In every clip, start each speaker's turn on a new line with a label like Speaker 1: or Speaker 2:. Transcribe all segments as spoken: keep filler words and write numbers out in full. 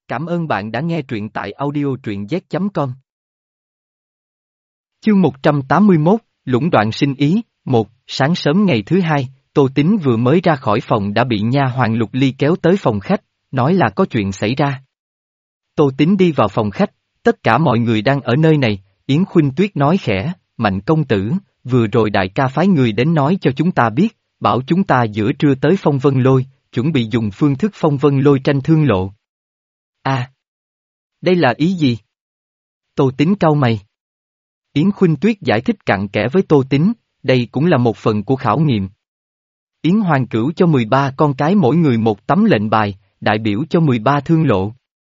Speaker 1: Cảm ơn bạn đã nghe truyện tại audio truyện z chấm com. Chương một trăm tám mươi mốt, Lũng đoạn sinh ý. Một. Sáng sớm ngày thứ hai, Tô Tín vừa mới ra khỏi phòng đã bị nha hoàn Lục Ly kéo tới phòng khách, nói là có chuyện xảy ra. Tô Tín đi vào phòng khách, tất cả mọi người đang ở nơi này. Yến Khuynh Tuyết nói khẽ, Mạnh công tử, vừa rồi đại ca phái người đến nói cho chúng ta biết, bảo chúng ta giữa trưa tới Phong Vân Lôi, chuẩn bị dùng phương thức Phong Vân Lôi tranh thương lộ. À! Đây là ý gì? Tô Tín cau mày. Yến Khuynh Tuyết giải thích cặn kẽ với Tô Tín, đây cũng là một phần của khảo nghiệm. Yến Hoàng Cửu cho mười ba con cái mỗi người một tấm lệnh bài, đại biểu cho mười ba thương lộ.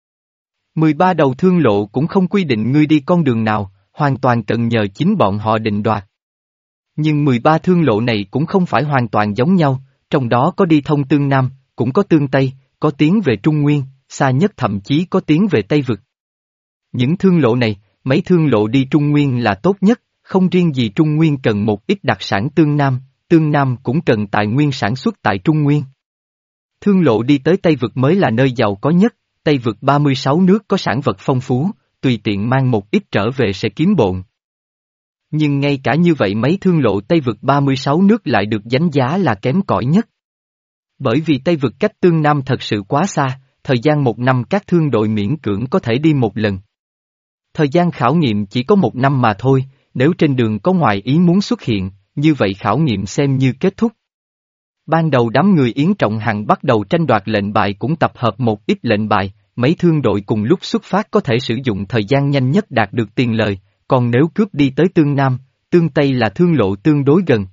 Speaker 1: mười ba đầu thương lộ cũng không quy định ngươi đi con đường nào, hoàn toàn cần nhờ chính bọn họ định đoạt. Nhưng mười ba thương lộ này cũng không phải hoàn toàn giống nhau, trong đó có đi thông tương Nam, cũng có tương Tây, có tiến về Trung Nguyên, xa nhất thậm chí có tiến về Tây Vực. Những thương lộ này, mấy thương lộ đi Trung Nguyên là tốt nhất, không riêng gì Trung Nguyên cần một ít đặc sản tương Nam, tương Nam cũng cần tài nguyên sản xuất tại Trung Nguyên. Thương lộ đi tới Tây Vực mới là nơi giàu có nhất, Tây Vực ba mươi sáu nước có sản vật phong phú, tùy tiện mang một ít trở về sẽ kiếm bộn. Nhưng ngay cả như vậy mấy thương lộ Tây Vực ba mươi sáu nước lại được đánh giá là kém cỏi nhất. Bởi vì Tây Vực cách tương Nam thật sự quá xa, thời gian một năm các thương đội miễn cưỡng có thể đi một lần. Thời gian khảo nghiệm chỉ có một năm mà thôi, nếu trên đường có ngoại ý muốn xuất hiện, như vậy khảo nghiệm xem như kết thúc. Ban đầu đám người Yến Trọng Hằng bắt đầu tranh đoạt lệnh bài cũng tập hợp một ít lệnh bài, mấy thương đội cùng lúc xuất phát có thể sử dụng thời gian nhanh nhất đạt được tiền lời, còn nếu cướp đi tới tương Nam, tương Tây là thương lộ tương đối gần.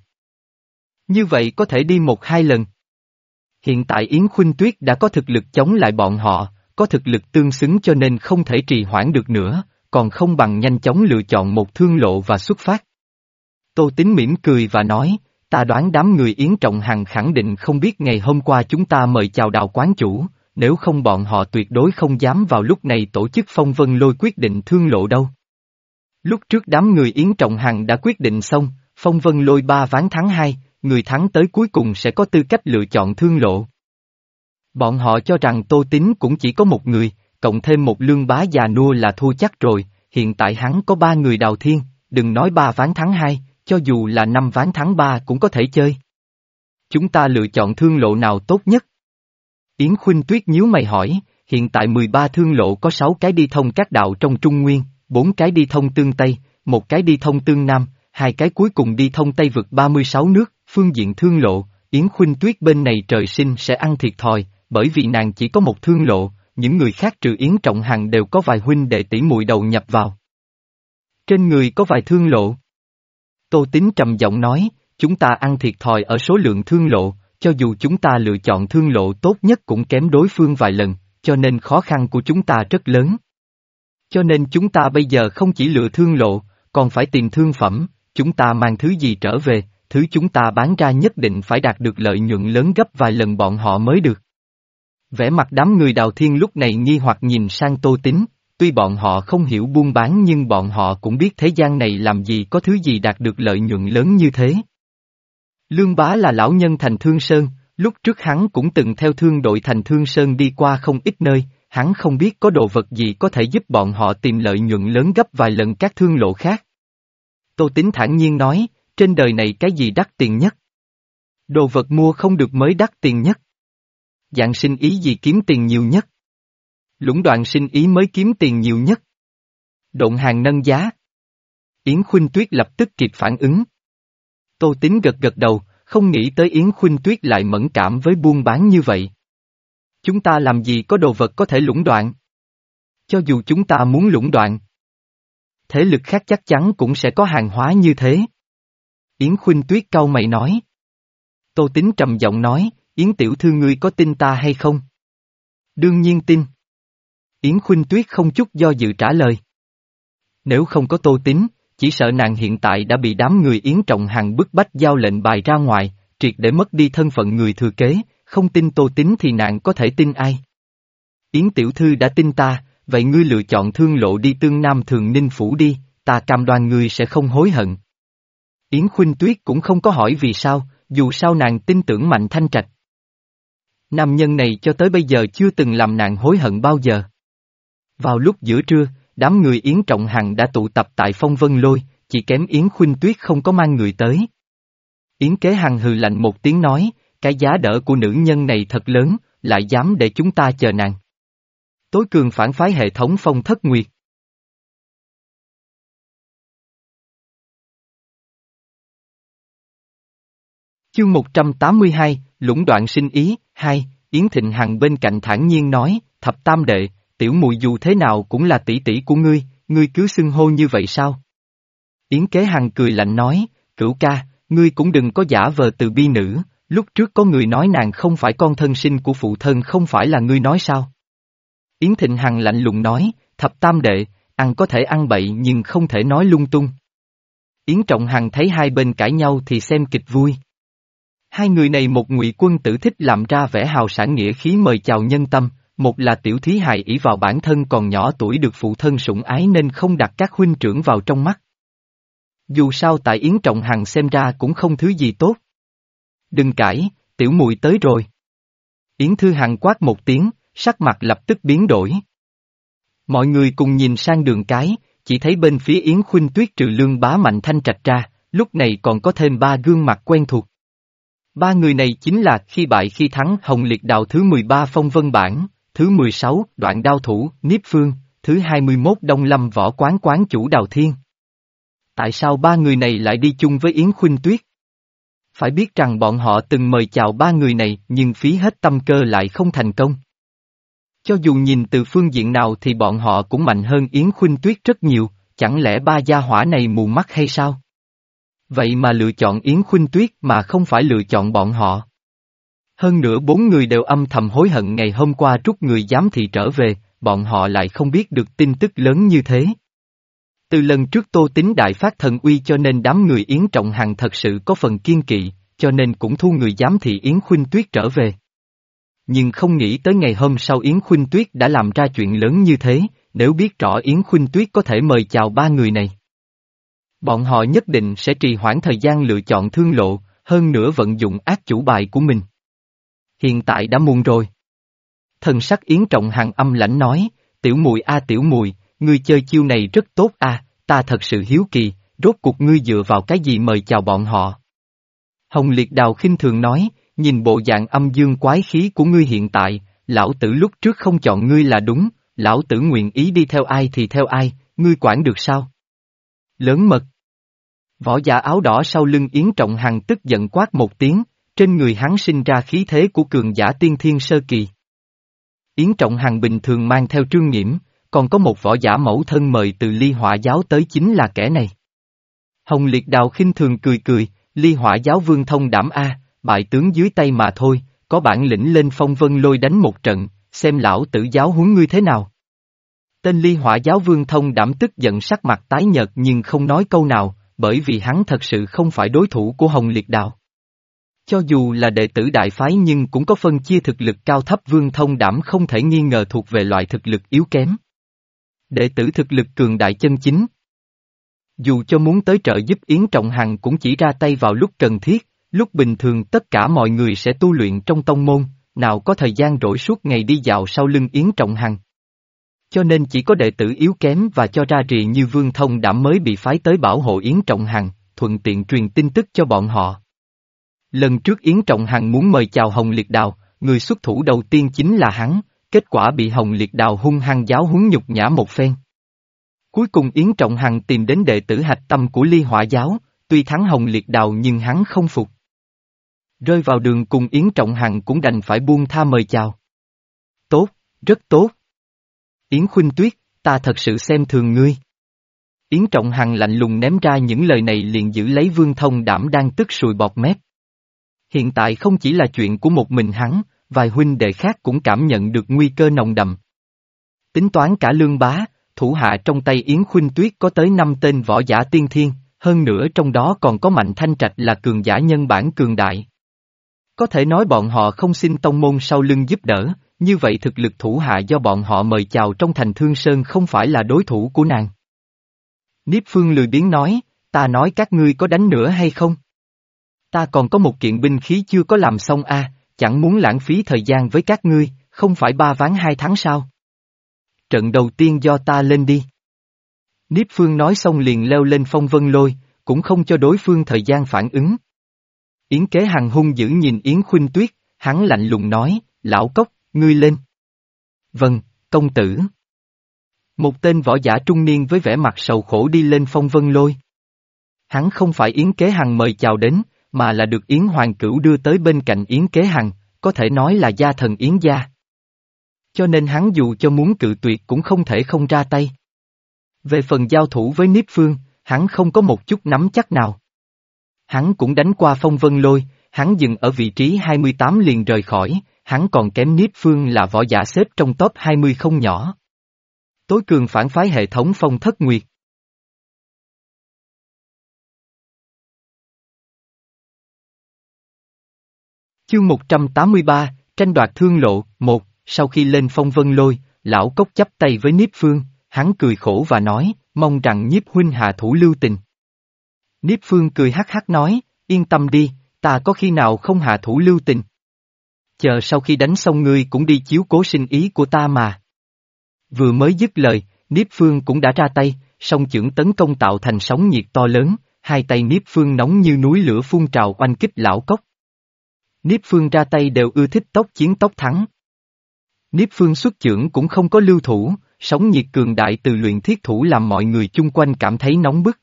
Speaker 1: Như vậy có thể đi một hai lần. Hiện tại Yến Khuynh Tuyết đã có thực lực chống lại bọn họ, có thực lực tương xứng cho nên không thể trì hoãn được nữa, còn không bằng nhanh chóng lựa chọn một thương lộ và xuất phát. Tô Tín mỉm cười và nói, ta đoán đám người Yến Trọng Hằng khẳng định không biết ngày hôm qua chúng ta mời chào Đào quán chủ, nếu không bọn họ tuyệt đối không dám vào lúc này tổ chức Phong Vân Lôi quyết định thương lộ đâu. Lúc trước đám người Yến Trọng Hằng đã quyết định xong, Phong Vân Lôi ba ván thắng hai, người thắng tới cuối cùng sẽ có tư cách lựa chọn thương lộ. Bọn họ cho rằng Tô Tín cũng chỉ có một người, cộng thêm một lương bá già nua là thua chắc rồi, hiện tại hắn có ba người Đào Thiên, đừng nói ba ván thắng hai, cho dù là năm ván thắng ba cũng có thể chơi. Chúng ta lựa chọn thương lộ nào tốt nhất? Yến Khuynh Tuyết nhíu mày hỏi, hiện tại mười ba thương lộ có sáu cái đi thông các đạo trong Trung Nguyên, bốn cái đi thông tương Tây, một cái đi thông tương Nam, hai cái cuối cùng đi thông Tây Vực ba mươi sáu nước, phương diện thương lộ, Yến Khuynh Tuyết bên này trời sinh sẽ ăn thiệt thòi, bởi vì nàng chỉ có một thương lộ, những người khác trừ Yến Trọng Hằng đều có vài huynh đệ tỷ muội đầu nhập vào. Trên người có vài thương lộ. Tô Tín trầm giọng nói, chúng ta ăn thiệt thòi ở số lượng thương lộ, cho dù chúng ta lựa chọn thương lộ tốt nhất cũng kém đối phương vài lần, cho nên khó khăn của chúng ta rất lớn. Cho nên chúng ta bây giờ không chỉ lựa thương lộ, còn phải tìm thương phẩm, chúng ta mang thứ gì trở về, thứ chúng ta bán ra nhất định phải đạt được lợi nhuận lớn gấp vài lần bọn họ mới được. Vẻ mặt đám người Đào Thiên lúc này nghi hoặc nhìn sang Tô Tín, tuy bọn họ không hiểu buôn bán nhưng bọn họ cũng biết thế gian này làm gì có thứ gì đạt được lợi nhuận lớn như thế. Lương Bá là lão nhân thành Thương Sơn, lúc trước hắn cũng từng theo thương đội thành Thương Sơn đi qua không ít nơi, hắn không biết có đồ vật gì có thể giúp bọn họ tìm lợi nhuận lớn gấp vài lần các thương lộ khác. Tô Tín thản nhiên nói, trên đời này cái gì đắt tiền nhất? Đồ vật mua không được mới đắt tiền nhất. Dạng sinh ý gì kiếm tiền nhiều nhất? Lũng đoạn sinh ý mới kiếm tiền nhiều nhất. Độn hàng nâng giá. Yến Khuynh Tuyết lập tức kịp phản ứng. Tô Tín gật gật đầu, không nghĩ tới Yến Khuynh Tuyết lại mẫn cảm với buôn bán như vậy. Chúng ta làm gì có đồ vật có thể lũng đoạn? Cho dù chúng ta muốn lũng đoạn, thế lực khác chắc chắn cũng sẽ có hàng hóa như thế. Yến Khuynh Tuyết cau mày nói. Tô Tín trầm giọng nói, Yến tiểu thư ngươi có tin ta hay không? Đương nhiên tin. Yến Khuynh Tuyết không chút do dự trả lời. Nếu không có Tô Tín, chỉ sợ nàng hiện tại đã bị đám người Yến Trọng Hằng bức bách giao lệnh bài ra ngoài, triệt để mất đi thân phận người thừa kế, không tin Tô Tín thì nàng có thể tin ai? Yến tiểu thư đã tin ta, vậy ngươi lựa chọn thương lộ đi tương Nam Thường Ninh Phủ đi, ta cam đoan ngươi sẽ không hối hận. Yến Khuynh Tuyết cũng không có hỏi vì sao, dù sao nàng tin tưởng Mạnh Thanh Trạch. Nam nhân này cho tới bây giờ chưa từng làm nàng hối hận bao giờ. Vào lúc giữa trưa, đám người Yến Trọng Hằng đã tụ tập tại Phong Vân Lôi, chỉ kém Yến Khuynh Tuyết không có mang người tới. Yến Kế Hằng hừ lạnh một tiếng nói, cái giá đỡ của nữ nhân này thật lớn, lại dám để chúng ta chờ nàng. Tối cường phản phái hệ thống Phong Thất Nguyệt. Chương một trăm tám mươi hai, Lũng đoạn sinh ý, hai, Yến Thịnh Hằng bên cạnh thản nhiên nói, thập tam đệ, tiểu mùi dù thế nào cũng là tỷ tỷ của ngươi, ngươi cứ xưng hô như vậy sao? Yến Kế Hằng cười lạnh nói, cửu ca, ngươi cũng đừng có giả vờ từ bi nữ, lúc trước có người nói nàng không phải con thân sinh của phụ thân không phải là ngươi nói sao? Yến Thịnh Hằng lạnh lùng nói, thập tam đệ, ăn có thể ăn bậy nhưng không thể nói lung tung. Yến Trọng Hằng thấy hai bên cãi nhau thì xem kịch vui. Hai người này một ngụy quân tử thích làm ra vẻ hào sản nghĩa khí mời chào nhân tâm, một là tiểu thí hài ỷ vào bản thân còn nhỏ tuổi được phụ thân sủng ái nên không đặt các huynh trưởng vào trong mắt. Dù sao tại Yến Trọng Hằng xem ra cũng không thứ gì tốt. Đừng cãi, tiểu mùi tới rồi. Yến Thư Hằng quát một tiếng, sắc mặt lập tức biến đổi. Mọi người cùng nhìn sang đường cái, chỉ thấy bên phía Yến Khuynh Tuyết trừ Lương Bá Mạnh Thanh Trạch ra, lúc này còn có thêm ba gương mặt quen thuộc. Ba người này chính là khi bại khi thắng Hồng Liệt Đào thứ mười ba Phong Vân Bản, thứ mười sáu Đoạn Đao Thủ Niếp Phương, thứ hai mươi mốt Đông Lâm Võ Quán Quán Chủ Đào Thiên. Tại sao ba người này lại đi chung với Yến Khuynh Tuyết? Phải biết rằng bọn họ từng mời chào ba người này nhưng phí hết tâm cơ lại không thành công. Cho dù nhìn từ phương diện nào thì bọn họ cũng mạnh hơn Yến Khuynh Tuyết rất nhiều, chẳng lẽ ba gia hỏa này mù mắt hay sao? Vậy mà lựa chọn Yến Khuynh Tuyết mà không phải lựa chọn bọn họ. Hơn nữa bốn người đều âm thầm hối hận ngày hôm qua rút người giám thị trở về, bọn họ lại không biết được tin tức lớn như thế. Từ lần trước Tô Tín đại phát thần uy cho nên đám người Yến Trọng Hằng thật sự có phần kiên kỵ, cho nên cũng thu người giám thị Yến Khuynh Tuyết trở về. Nhưng không nghĩ tới ngày hôm sau Yến Khuynh Tuyết đã làm ra chuyện lớn như thế, nếu biết rõ Yến Khuynh Tuyết có thể mời chào ba người này. Bọn họ nhất định sẽ trì hoãn thời gian lựa chọn thương lộ, hơn nữa vận dụng ác chủ bài của mình. Hiện tại đã muộn rồi. Thần sắc Yến Trọng Hằng âm lãnh nói, tiểu mùi a tiểu mùi, ngươi chơi chiêu này rất tốt a, ta thật sự hiếu kỳ, rốt cuộc ngươi dựa vào cái gì mời chào bọn họ. Hồng Liệt Đào khinh thường nói, nhìn bộ dạng âm dương quái khí của ngươi hiện tại, lão tử lúc trước không chọn ngươi là đúng, lão tử nguyện ý đi theo ai thì theo ai, ngươi quản được sao? Lớn mật. Võ giả áo đỏ sau lưng Yến Trọng Hằng tức giận quát một tiếng, trên người hắn sinh ra khí thế của cường giả tiên thiên sơ kỳ. Yến Trọng Hằng bình thường mang theo Trương Nghiễm, còn có một võ giả mẫu thân mời từ Ly Hỏa giáo tới chính là kẻ này. Hồng Liệt Đào khinh thường cười cười, Ly Hỏa giáo Vương Thông Đảm a, bại tướng dưới tay mà thôi, có bản lĩnh lên Phong Vân Lôi đánh một trận, xem lão tử giáo huấn ngươi thế nào. Tên Ly Hỏa giáo Vương Thông Đảm tức giận sắc mặt tái nhợt nhưng không nói câu nào, bởi vì hắn thật sự không phải đối thủ của Hồng Liệt Đào. Cho dù là đệ tử đại phái nhưng cũng có phân chia thực lực cao thấp, Vương Thông Đảm không thể nghi ngờ thuộc về loại thực lực yếu kém. Đệ tử thực lực cường đại chân chính. Dù cho muốn tới trợ giúp Yến Trọng Hằng cũng chỉ ra tay vào lúc cần thiết, lúc bình thường tất cả mọi người sẽ tu luyện trong tông môn, nào có thời gian rỗi suốt ngày đi dạo sau lưng Yến Trọng Hằng. Cho nên chỉ có đệ tử yếu kém và cho ra rì như Vương Thông Đảm mới bị phái tới bảo hộ Yến Trọng Hằng, thuận tiện truyền tin tức cho bọn họ. Lần trước Yến Trọng Hằng muốn mời chào Hồng Liệt Đào, người xuất thủ đầu tiên chính là hắn, kết quả bị Hồng Liệt Đào hung hăng giáo huấn nhục nhã một phen. Cuối cùng Yến Trọng Hằng tìm đến đệ tử hạch tâm của Ly Hỏa giáo, tuy thắng Hồng Liệt Đào nhưng hắn không phục. Rơi vào đường cùng Yến Trọng Hằng cũng đành phải buông tha mời chào. Tốt, rất tốt. Yến Khuynh Tuyết, ta thật sự xem thường ngươi. Yến Trọng Hằng lạnh lùng ném ra những lời này liền giữ lấy Vương Thông Đảm đang tức sùi bọt mép. Hiện tại không chỉ là chuyện của một mình hắn, vài huynh đệ khác cũng cảm nhận được nguy cơ nồng đậm. Tính toán cả Lương Bá, thủ hạ trong tay Yến Khuynh Tuyết có tới năm tên võ giả tiên thiên, hơn nữa trong đó còn có Mạnh Thanh Trạch là cường giả nhân bản cường đại. Có thể nói bọn họ không xin tông môn sau lưng giúp đỡ, như vậy thực lực thủ hạ do bọn họ mời chào trong thành Thương Sơn không phải là đối thủ của nàng. Niếp Phương lười biếng nói, ta nói các ngươi có đánh nữa hay không? Ta còn có một kiện binh khí chưa có làm xong a, chẳng muốn lãng phí thời gian với các ngươi, không phải ba ván hai tháng sao? trận đầu tiên do ta lên đi. Niếp Phương nói xong liền leo lên phong vân lôi, cũng không cho đối phương thời gian phản ứng. Yến Kế Hằng hung dữ nhìn Yến Khuynh Tuyết, hắn lạnh lùng nói, lão cốc, ngươi lên. Vâng, công tử. Một tên võ giả trung niên với vẻ mặt sầu khổ đi lên phong vân lôi. Hắn không phải Yến Kế Hằng mời chào đến, mà là được Yến Hoàng Cửu đưa tới bên cạnh Yến Kế Hằng, có thể nói là gia thần Yến gia. Cho nên hắn dù cho muốn cự tuyệt cũng không thể không ra tay. Về phần giao thủ với Niếp Phương, hắn không có một chút nắm chắc nào. Hắn cũng đánh qua phong vân lôi, hắn dừng ở vị trí hai mươi tám liền rời khỏi, hắn còn kém Niếp Phương là võ giả xếp trong top hai mươi không nhỏ. Tối cường phản phái hệ thống Phong Thất Nguyệt. Chương một trăm tám mươi ba, tranh đoạt thương lộ, một, sau khi lên phong vân lôi, lão cốc chắp tay với Niếp Phương, hắn cười khổ và nói, mong rằng Nhiếp huynh hạ thủ lưu tình. Niếp Phương cười hắc hắc nói, yên tâm đi, ta có khi nào không hạ thủ lưu tình. Chờ sau khi đánh xong ngươi cũng đi chiếu cố sinh ý của ta mà. Vừa mới dứt lời, Niếp Phương cũng đã ra tay, song chưởng tấn công tạo thành sóng nhiệt to lớn, hai tay Niếp Phương nóng như núi lửa phun trào oanh kích lão cốc. Niếp Phương ra tay đều ưa thích tốc chiến tốc thắng. Niếp Phương xuất chưởng cũng không có lưu thủ, sóng nhiệt cường đại từ luyện thiết thủ làm mọi người chung quanh cảm thấy nóng bức.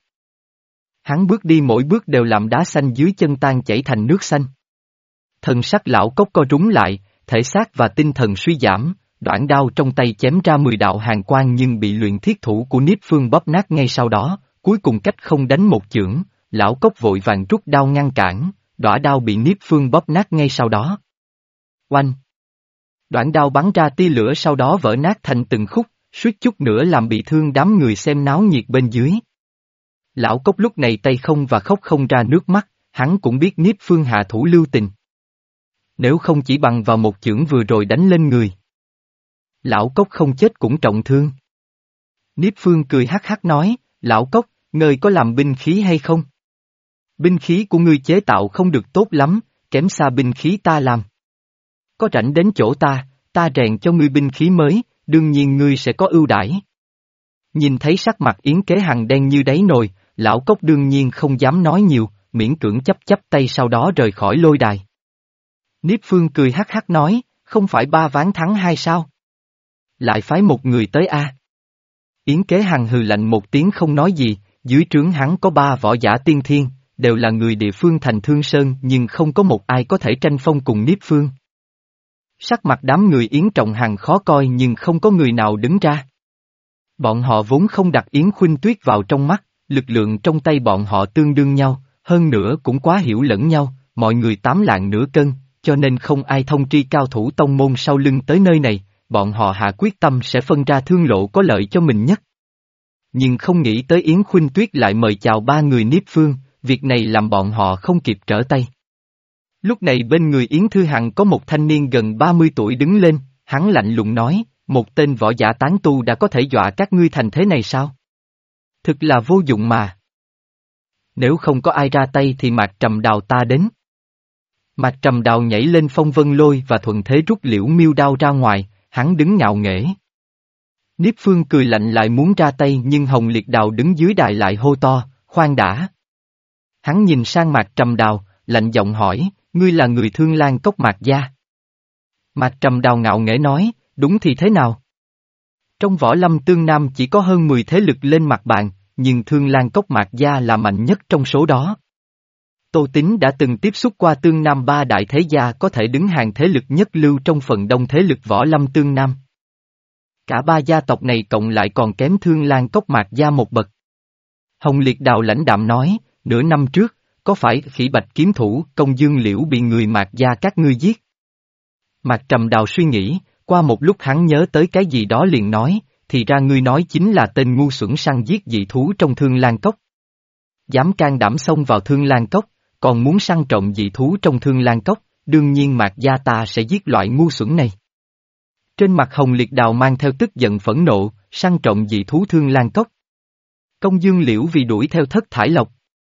Speaker 1: Hắn bước đi mỗi bước đều làm đá xanh dưới chân tan chảy thành nước xanh. Thần sắc lão cốc co rúm lại, thể xác và tinh thần suy giảm, đoạn đao trong tay chém ra mười đạo hàn quang nhưng bị luyện thiết thủ của Niếp Phương bóp nát ngay sau đó, cuối cùng cách không đánh một chưởng, lão cốc vội vàng rút đao ngăn cản, đõa đao bị Niếp Phương bóp nát ngay sau đó. Oanh! Đoạn đao bắn ra tia lửa sau đó vỡ nát thành từng khúc, suýt chút nữa làm bị thương đám người xem náo nhiệt bên dưới. Lão cốc lúc này tay không và khóc không ra nước mắt, hắn cũng biết Niếp Phương hạ thủ lưu tình. Nếu không chỉ bằng vào một chưởng vừa rồi đánh lên người, lão cốc không chết cũng trọng thương. Niếp Phương cười hắc hắc nói, lão cốc, ngươi có làm binh khí hay không? Binh khí của ngươi chế tạo không được tốt lắm, kém xa binh khí ta làm. Có rảnh đến chỗ ta, ta rèn cho ngươi binh khí mới, đương nhiên ngươi sẽ có ưu đãi. Nhìn thấy sắc mặt Yến Kế Hằng đen như đáy nồi, lão cốc đương nhiên không dám nói nhiều, miễn cưỡng chấp chấp tay sau đó rời khỏi lôi đài. Niếp Phương cười hắc hắc nói, không phải ba ván thắng hai sao? Lại phái một người tới a. Yến Kế Hằng hừ lạnh một tiếng không nói gì, dưới trướng hắn có ba võ giả tiên thiên, đều là người địa phương thành Thương Sơn nhưng không có một ai có thể tranh phong cùng Niếp Phương. Sắc mặt đám người Yến Trọng Hằng khó coi nhưng không có người nào đứng ra. Bọn họ vốn không đặt Yến Khuynh Tuyết vào trong mắt, lực lượng trong tay bọn họ tương đương nhau, hơn nữa cũng quá hiểu lẫn nhau, mọi người tám lạng nửa cân, cho nên không ai thông tri cao thủ tông môn sau lưng tới nơi này, bọn họ hạ quyết tâm sẽ phân ra thương lộ có lợi cho mình nhất. Nhưng không nghĩ tới Yến Khuynh Tuyết lại mời chào ba người Niếp Phương, việc này làm bọn họ không kịp trở tay. Lúc này bên người Yến Thư Hằng có một thanh niên gần ba mươi tuổi đứng lên, hắn lạnh lùng nói, một tên võ giả tán tu đã có thể dọa các ngươi thành thế này sao? Thực là vô dụng mà. Nếu không có ai ra tay thì Mạc Trầm Đào ta đến. Mạc Trầm Đào nhảy lên phong vân lôi và thuận thế rút liễu miêu đao ra ngoài, hắn đứng ngạo nghễ. Niếp Phương cười lạnh lại muốn ra tay nhưng Hồng Liệt Đào đứng dưới đài lại hô to, khoan đã. Hắn nhìn sang Mạc Trầm Đào, lạnh giọng hỏi, ngươi là người Thương Lan Cốc Mạc gia? Mạc Trầm Đào ngạo nghễ nói, đúng thì thế nào? Trong võ lâm Tương Nam chỉ có hơn mười thế lực lên mặt bạn, nhưng Thương Lan Cốc Mạc gia là mạnh nhất trong số đó. Tô Tín đã từng tiếp xúc qua Tương Nam ba đại thế gia có thể đứng hàng thế lực nhất lưu trong phần đông thế lực võ lâm Tương Nam. Cả ba gia tộc này cộng lại còn kém Thương Lan Cốc Mạc gia một bậc. Hồng Liệt Đào lãnh đạm nói, nửa năm trước, có phải Khỉ Bạch kiếm thủ Công Dương Liễu bị người Mạc gia các ngươi giết? Mạc Trầm Đào suy nghĩ, qua một lúc hắn nhớ tới cái gì đó liền nói, thì ra ngươi nói chính là tên ngu xuẩn săn giết dị thú trong Thương Lan Cốc. Dám can đảm xông vào Thương Lan Cốc, còn muốn săn trộm dị thú trong Thương Lan Cốc, đương nhiên Mạc gia ta sẽ giết loại ngu xuẩn này. Trên mặt Hồng Liệt Đào mang theo tức giận phẫn nộ, săn trộm dị thú Thương Lan Cốc. Công Dương Liễu vì đuổi theo Thất Thải Lộc,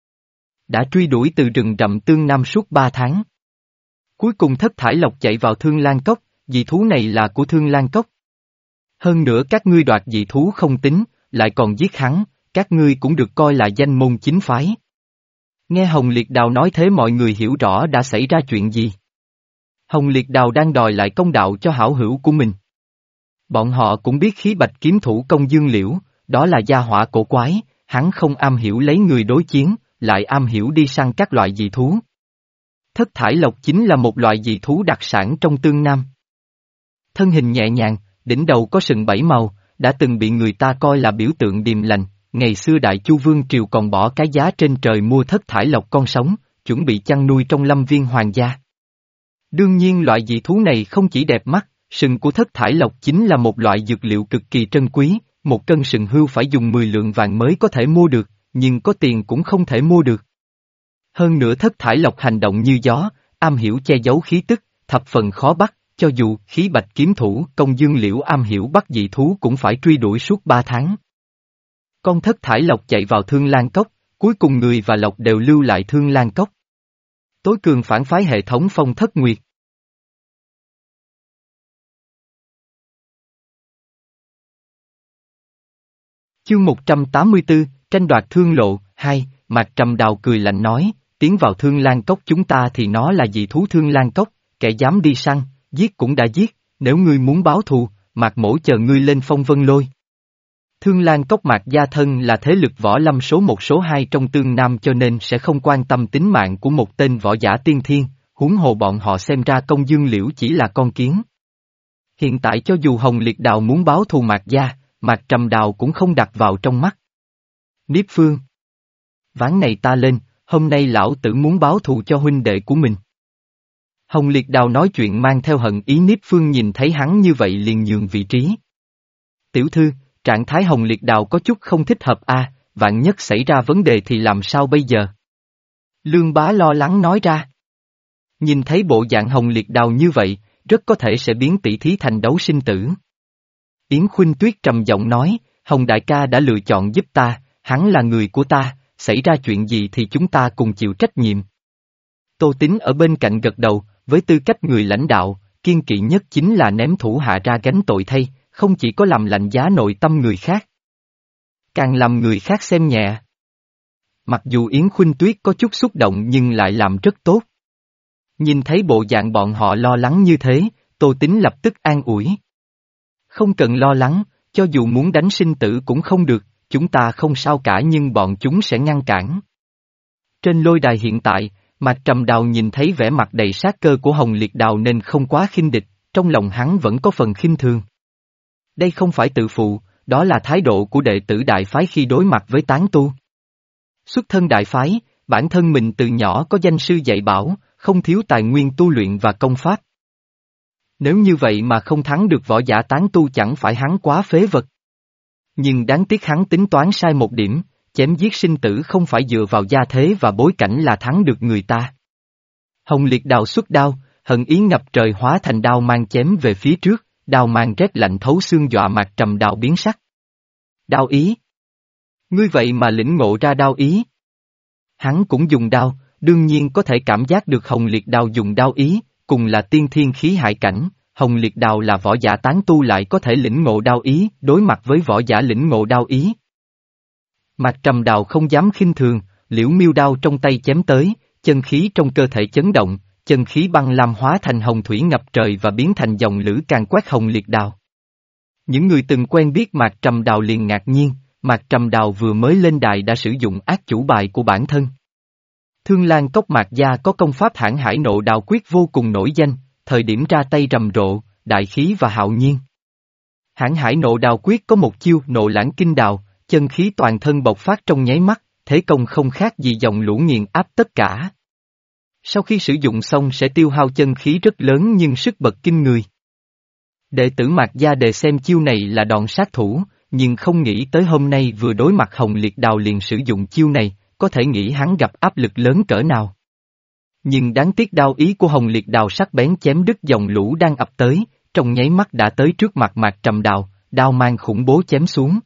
Speaker 1: đã truy đuổi từ rừng rậm Tương Nam suốt ba tháng. Cuối cùng Thất Thải Lộc chạy vào Thương Lan Cốc, dị thú này là của Thương Lan Cốc. Hơn nữa các ngươi đoạt dị thú không tính, lại còn giết hắn, các ngươi cũng được coi là danh môn chính phái. Nghe Hồng Liệt Đào nói thế mọi người hiểu rõ đã xảy ra chuyện gì. Hồng Liệt Đào đang đòi lại công đạo cho hảo hữu của mình. Bọn họ cũng biết khí bạch kiếm thủ Công Dương Liễu, đó là gia hỏa cổ quái, hắn không am hiểu lấy người đối chiến, lại am hiểu đi săn các loại dị thú. Thất thải lộc chính là một loại dị thú đặc sản trong Tương Nam. Thân hình nhẹ nhàng, đỉnh đầu có sừng bảy màu, đã từng bị người ta coi là biểu tượng điềm lành, ngày xưa Đại Chu Vương Triều còn bỏ cái giá trên trời mua thất thải lộc con sống, chuẩn bị chăn nuôi trong lâm viên hoàng gia. Đương nhiên loại dị thú này không chỉ đẹp mắt, sừng của thất thải lộc chính là một loại dược liệu cực kỳ trân quý, một cân sừng hươu phải dùng mười lượng vàng mới có thể mua được, nhưng có tiền cũng không thể mua được. Hơn nữa thất thải lộc hành động như gió, am hiểu che giấu khí tức, thập phần khó bắt, cho dù khí bạch kiếm thủ Công Dương Liễu am hiểu bắt dị thú cũng phải truy đuổi suốt ba tháng. Con thất thải lộc chạy vào Thương Lan Cốc, cuối cùng người và lộc đều lưu lại Thương Lan Cốc. Tối cường phản phái hệ thống Phong Thất Nguyệt. Chương một trăm tám mươi tư, tranh đoạt thương lộ, hai, Mạc Trầm Đào cười lạnh nói, tiến vào Thương Lan Cốc chúng ta thì nó là dị thú Thương Lan Cốc, kẻ dám đi săn, giết cũng đã giết, nếu ngươi muốn báo thù, Mạc Mỗ chờ ngươi lên Phong Vân Lôi. Thương Lan Cốc Mạc gia thân là thế lực võ lâm số một số hai trong Tương Nam cho nên sẽ không quan tâm tính mạng của một tên võ giả tiên thiên, huống hồ bọn họ xem ra Công Dương Liễu chỉ là con kiến. Hiện tại cho dù Hồng Liệt Đào muốn báo thù Mạc gia, Mạc Trầm Đào cũng không đặt vào trong mắt. Niếp Phương. Ván này ta lên, hôm nay lão tử muốn báo thù cho huynh đệ của mình. Hồng Liệt Đào nói chuyện mang theo hận ý. Niếp Phương nhìn thấy hắn như vậy liền nhường vị trí. Tiểu thư, trạng thái Hồng Liệt Đào có chút không thích hợp a, à, vạn nhất xảy ra vấn đề thì làm sao bây giờ? Lương Bá lo lắng nói ra. Nhìn thấy bộ dạng Hồng Liệt Đào như vậy, rất có thể sẽ biến tỷ thí thành đấu sinh tử. Yến Khuynh Tuyết trầm giọng nói, Hồng đại ca đã lựa chọn giúp ta, hắn là người của ta, xảy ra chuyện gì thì chúng ta cùng chịu trách nhiệm. Tô Tín ở bên cạnh gật đầu, với tư cách người lãnh đạo, kiên kỵ nhất chính là ném thủ hạ ra gánh tội thay, không chỉ có làm lạnh giá nội tâm người khác, càng làm người khác xem nhẹ. Mặc dù Yến Khuynh Tuyết có chút xúc động nhưng lại làm rất tốt. Nhìn thấy bộ dạng bọn họ lo lắng như thế, Tô Tín lập tức an ủi. Không cần lo lắng, cho dù muốn đánh sinh tử cũng không được, chúng ta không sao cả nhưng bọn chúng sẽ ngăn cản. Trên lôi đài hiện tại, Mạc Trầm Đào nhìn thấy vẻ mặt đầy sát cơ của Hồng Liệt Đào nên không quá khinh địch, trong lòng hắn vẫn có phần khinh thường. Đây không phải tự phụ, đó là thái độ của đệ tử đại phái khi đối mặt với tán tu. Xuất thân đại phái, bản thân mình từ nhỏ có danh sư dạy bảo, không thiếu tài nguyên tu luyện và công pháp. Nếu như vậy mà không thắng được võ giả tán tu chẳng phải hắn quá phế vật. Nhưng đáng tiếc hắn tính toán sai một điểm, chém giết sinh tử không phải dựa vào gia thế và bối cảnh là thắng được người ta. Hồng Liệt Đào xuất đao, hận ý ngập trời hóa thành đao mang chém về phía trước, đao mang rét lạnh thấu xương dọa Mạc Trầm Đào biến sắc. Đao ý. Ngươi vậy mà lĩnh ngộ ra đao ý. Hắn cũng dùng đao, đương nhiên có thể cảm giác được Hồng Liệt Đào dùng đao ý, cùng là tiên thiên khí hải cảnh, Hồng Liệt Đào là võ giả tán tu lại có thể lĩnh ngộ đao ý, đối mặt với võ giả lĩnh ngộ đao ý. Mạc Trầm Đào không dám khinh thường, liễu miêu đao trong tay chém tới, chân khí trong cơ thể chấn động, chân khí băng lam hóa thành hồng thủy ngập trời và biến thành dòng lửa càn quét Hồng Liệt Đào. Những người từng quen biết Mạc Trầm Đào liền ngạc nhiên, Mạc Trầm Đào vừa mới lên đài đã sử dụng ác chủ bài của bản thân. Thương Lan Cốc Mạc gia có công pháp Hãn Hải Nộ Đào Quyết vô cùng nổi danh, thời điểm ra tay rầm rộ, đại khí và hạo nhiên. Hãn Hải Nộ Đào Quyết có một chiêu Nộ Lãng Kinh Đào, chân khí toàn thân bộc phát trong nháy mắt, thế công không khác gì dòng lũ nghiền áp tất cả. Sau khi sử dụng xong sẽ tiêu hao chân khí rất lớn nhưng sức bật kinh người. Đệ tử Mạc gia đề xem chiêu này là đòn sát thủ, nhưng không nghĩ tới hôm nay vừa đối mặt Hồng Liệt Đào liền sử dụng chiêu này, có thể nghĩ hắn gặp áp lực lớn cỡ nào. Nhưng đáng tiếc đao ý của Hồng Liệt Đào sắc bén chém đứt dòng lũ đang ập tới, trong nháy mắt đã tới trước mặt Mạc Trầm Đào, đao mang khủng bố chém xuống.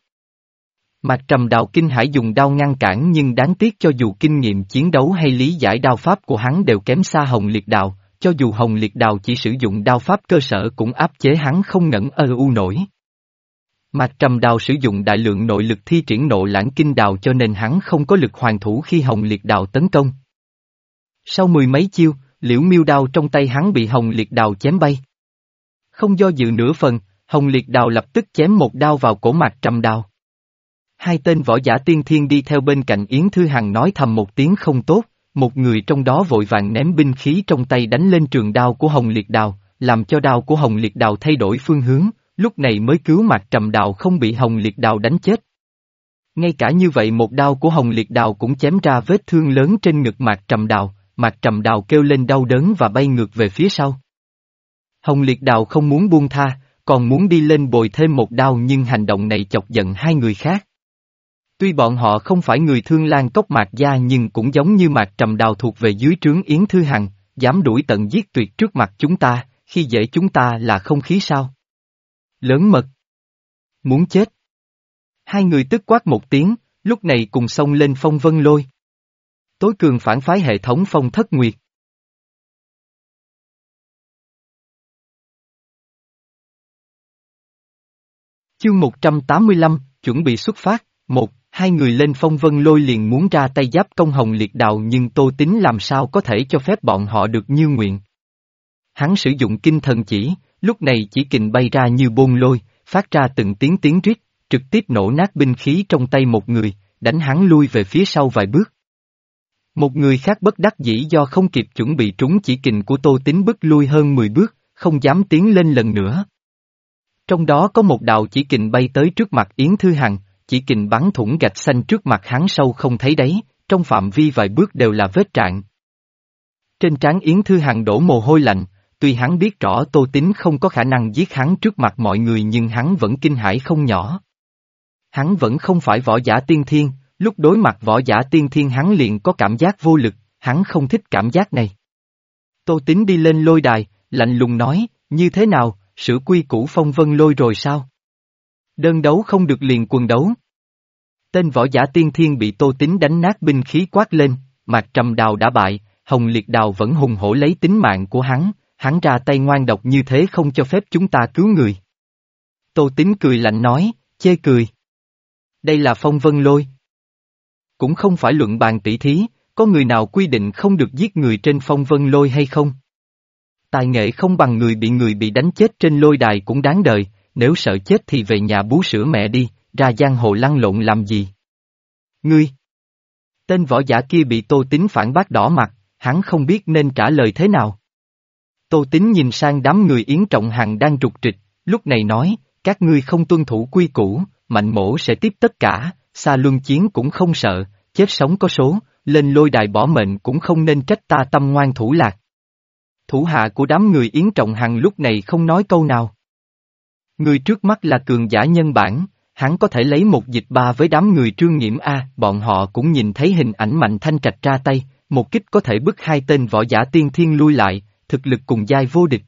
Speaker 1: Mạc Trầm Đào kinh hãi dùng đao ngăn cản nhưng đáng tiếc cho dù kinh nghiệm chiến đấu hay lý giải đao pháp của hắn đều kém xa Hồng Liệt Đào, cho dù Hồng Liệt Đào chỉ sử dụng đao pháp cơ sở cũng áp chế hắn không ngẩn ơ u nổi. Mạc Trầm Đào sử dụng đại lượng nội lực thi triển nộ lãng kinh đào cho nên hắn không có lực hoàn thủ khi Hồng Liệt Đào tấn công. Sau mười mấy chiêu, liễu miêu đao trong tay hắn bị Hồng Liệt Đào chém bay. Không do dự nửa phần, Hồng Liệt Đào lập tức chém một đao vào cổ Mạc Trầm Đào. Hai tên võ giả tiên thiên đi theo bên cạnh Yến Thư Hằng nói thầm một tiếng không tốt, một người trong đó vội vàng ném binh khí trong tay đánh lên trường đao của Hồng Liệt Đào, làm cho đao của Hồng Liệt Đào thay đổi phương hướng, lúc này mới cứu Mạc Trầm Đào không bị Hồng Liệt Đào đánh chết. Ngay cả như vậy một đao của Hồng Liệt Đào cũng chém ra vết thương lớn trên ngực Mạc Trầm Đào, Mạc Trầm Đào kêu lên đau đớn và bay ngược về phía sau. Hồng Liệt Đào không muốn buông tha, còn muốn đi lên bồi thêm một đao nhưng hành động này chọc giận hai người khác. Tuy bọn họ không phải người Thương Lan Cốc Mạc gia nhưng cũng giống như Mạc Trầm Đào thuộc về dưới trướng Yến Thư Hằng, dám đuổi tận giết tuyệt trước mặt chúng ta, khi dễ chúng ta là không khí sao? Lớn mật! Muốn chết! Hai người tức quát một tiếng, lúc này cùng xông lên phong vân lôi. Tối cường phản phái hệ thống phong thất nguyệt. Chương một trăm tám mươi lăm, chuẩn bị xuất phát, một, hai người lên phong vân lôi liền muốn ra tay giáp công Hồng Liệt Đào nhưng Tô Tín làm sao có thể cho phép bọn họ được như nguyện. Hắn sử dụng kinh thần chỉ, lúc này chỉ kình bay ra như bôn lôi, phát ra từng tiếng tiếng rít, trực tiếp nổ nát binh khí trong tay một người, đánh hắn lui về phía sau vài bước. Một người khác bất đắc dĩ do không kịp chuẩn bị trúng chỉ kình của Tô Tín bức lui hơn mười bước, không dám tiến lên lần nữa. Trong đó có một đạo chỉ kình bay tới trước mặt Yến Thư Hằng, chỉ kình bắn thủng gạch xanh trước mặt hắn sâu không thấy đáy, trong phạm vi vài bước đều là vết rạn. Trên trán Yến Thư Hằng đổ mồ hôi lạnh, tuy hắn biết rõ Tô Tín không có khả năng giết hắn trước mặt mọi người nhưng hắn vẫn kinh hãi không nhỏ. Hắn vẫn không phải võ giả tiên thiên, lúc đối mặt võ giả tiên thiên hắn liền có cảm giác vô lực, hắn không thích cảm giác này. Tô Tín đi lên lôi đài, lạnh lùng nói, như thế nào, sửa quy củ phong vân lôi rồi sao? Đơn đấu không được liền quần đấu. Tên võ giả tiên thiên bị Tô Tín đánh nát binh khí quát lên, Mạc Trầm Đào đã bại, Hồng Liệt Đào vẫn hùng hổ lấy tính mạng của hắn, hắn ra tay ngoan độc như thế không cho phép chúng ta cứu người. Tô Tín cười lạnh nói, chê cười. Đây là phong vân lôi. Cũng không phải luận bàn tỷ thí, có người nào quy định không được giết người trên phong vân lôi hay không? Tài nghệ không bằng người bị người bị đánh chết trên lôi đài cũng đáng đời, nếu sợ chết thì về nhà bú sữa mẹ đi, ra giang hồ lăn lộn làm gì? Ngươi! Tên võ giả kia bị Tô Tín phản bác đỏ mặt, hắn không biết nên trả lời thế nào. Tô Tín nhìn sang đám người Yến Trọng Hằng đang trục trịch, lúc này nói, các ngươi không tuân thủ quy củ, Mạnh Mỗ sẽ tiếp tất cả, xa luân chiến cũng không sợ, chết sống có số, lên lôi đài bỏ mệnh cũng không nên trách ta tâm ngoan thủ lạc. Thủ hạ của đám người Yến Trọng Hằng lúc này không nói câu nào. Người trước mắt là cường giả nhân bản, hắn có thể lấy một dịch ba với đám người Trương Nghiễm A, bọn họ cũng nhìn thấy hình ảnh Mạnh Thanh Trạch ra tay, một kích có thể bức hai tên võ giả tiên thiên lui lại, thực lực cùng giai vô địch.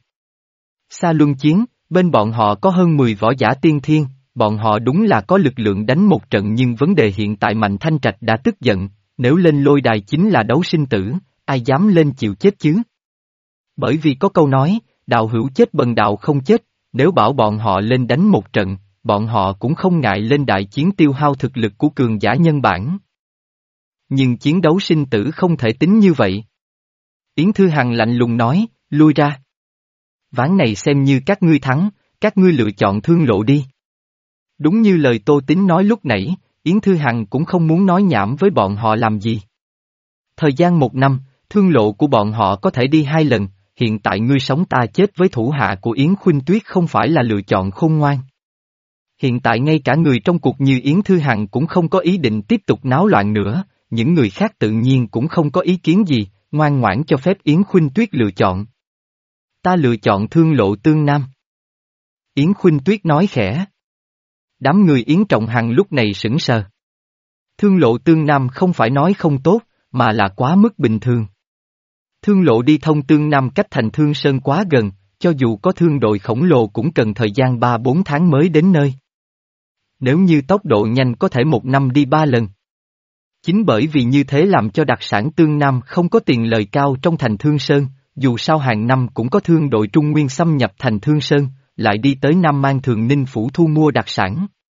Speaker 1: Xa luân chiến, bên bọn họ có hơn mười võ giả tiên thiên, bọn họ đúng là có lực lượng đánh một trận nhưng vấn đề hiện tại Mạnh Thanh Trạch đã tức giận, nếu lên lôi đài chính là đấu sinh tử, ai dám lên chịu chết chứ? Bởi vì có câu nói, đạo hữu chết bần đạo không chết, nếu bảo bọn họ lên đánh một trận, bọn họ cũng không ngại lên đại chiến tiêu hao thực lực của cường giả nhân bản. Nhưng chiến đấu sinh tử không thể tính như vậy. Yến Thư Hằng lạnh lùng nói, lui ra. Ván này xem như các ngươi thắng, các ngươi lựa chọn thương lộ đi. Đúng như lời Tô Tín nói lúc nãy, Yến Thư Hằng cũng không muốn nói nhảm với bọn họ làm gì. Thời gian một năm, thương lộ của bọn họ có thể đi hai lần, hiện tại ngươi sống ta chết với thủ hạ của Yến Khuynh Tuyết không phải là lựa chọn khôn ngoan. Hiện tại ngay cả người trong cuộc như Yến Thư Hằng cũng không có ý định tiếp tục náo loạn nữa, những người khác tự nhiên cũng không có ý kiến gì, ngoan ngoãn cho phép Yến Khuynh Tuyết lựa chọn. Ta lựa chọn thương lộ tương nam. Yến Khuynh Tuyết nói khẽ. Đám người Yến Trọng Hằng lúc này sững sờ. Thương lộ tương nam không phải nói không tốt, mà là quá mức bình thường. Thương lộ đi thông tương nam cách thành Thương Sơn quá gần, cho dù có thương đội khổng lồ cũng cần thời gian ba bốn tháng mới đến nơi. Nếu như tốc độ nhanh có thể một năm đi ba lần. Chính bởi vì như thế làm cho đặc sản tương nam không có tiền lời cao trong thành Thương Sơn, dù sao hàng năm cũng có thương đội Trung Nguyên xâm nhập thành Thương Sơn, lại đi tới Nam Mang Thường Ninh Phủ thu mua đặc sản.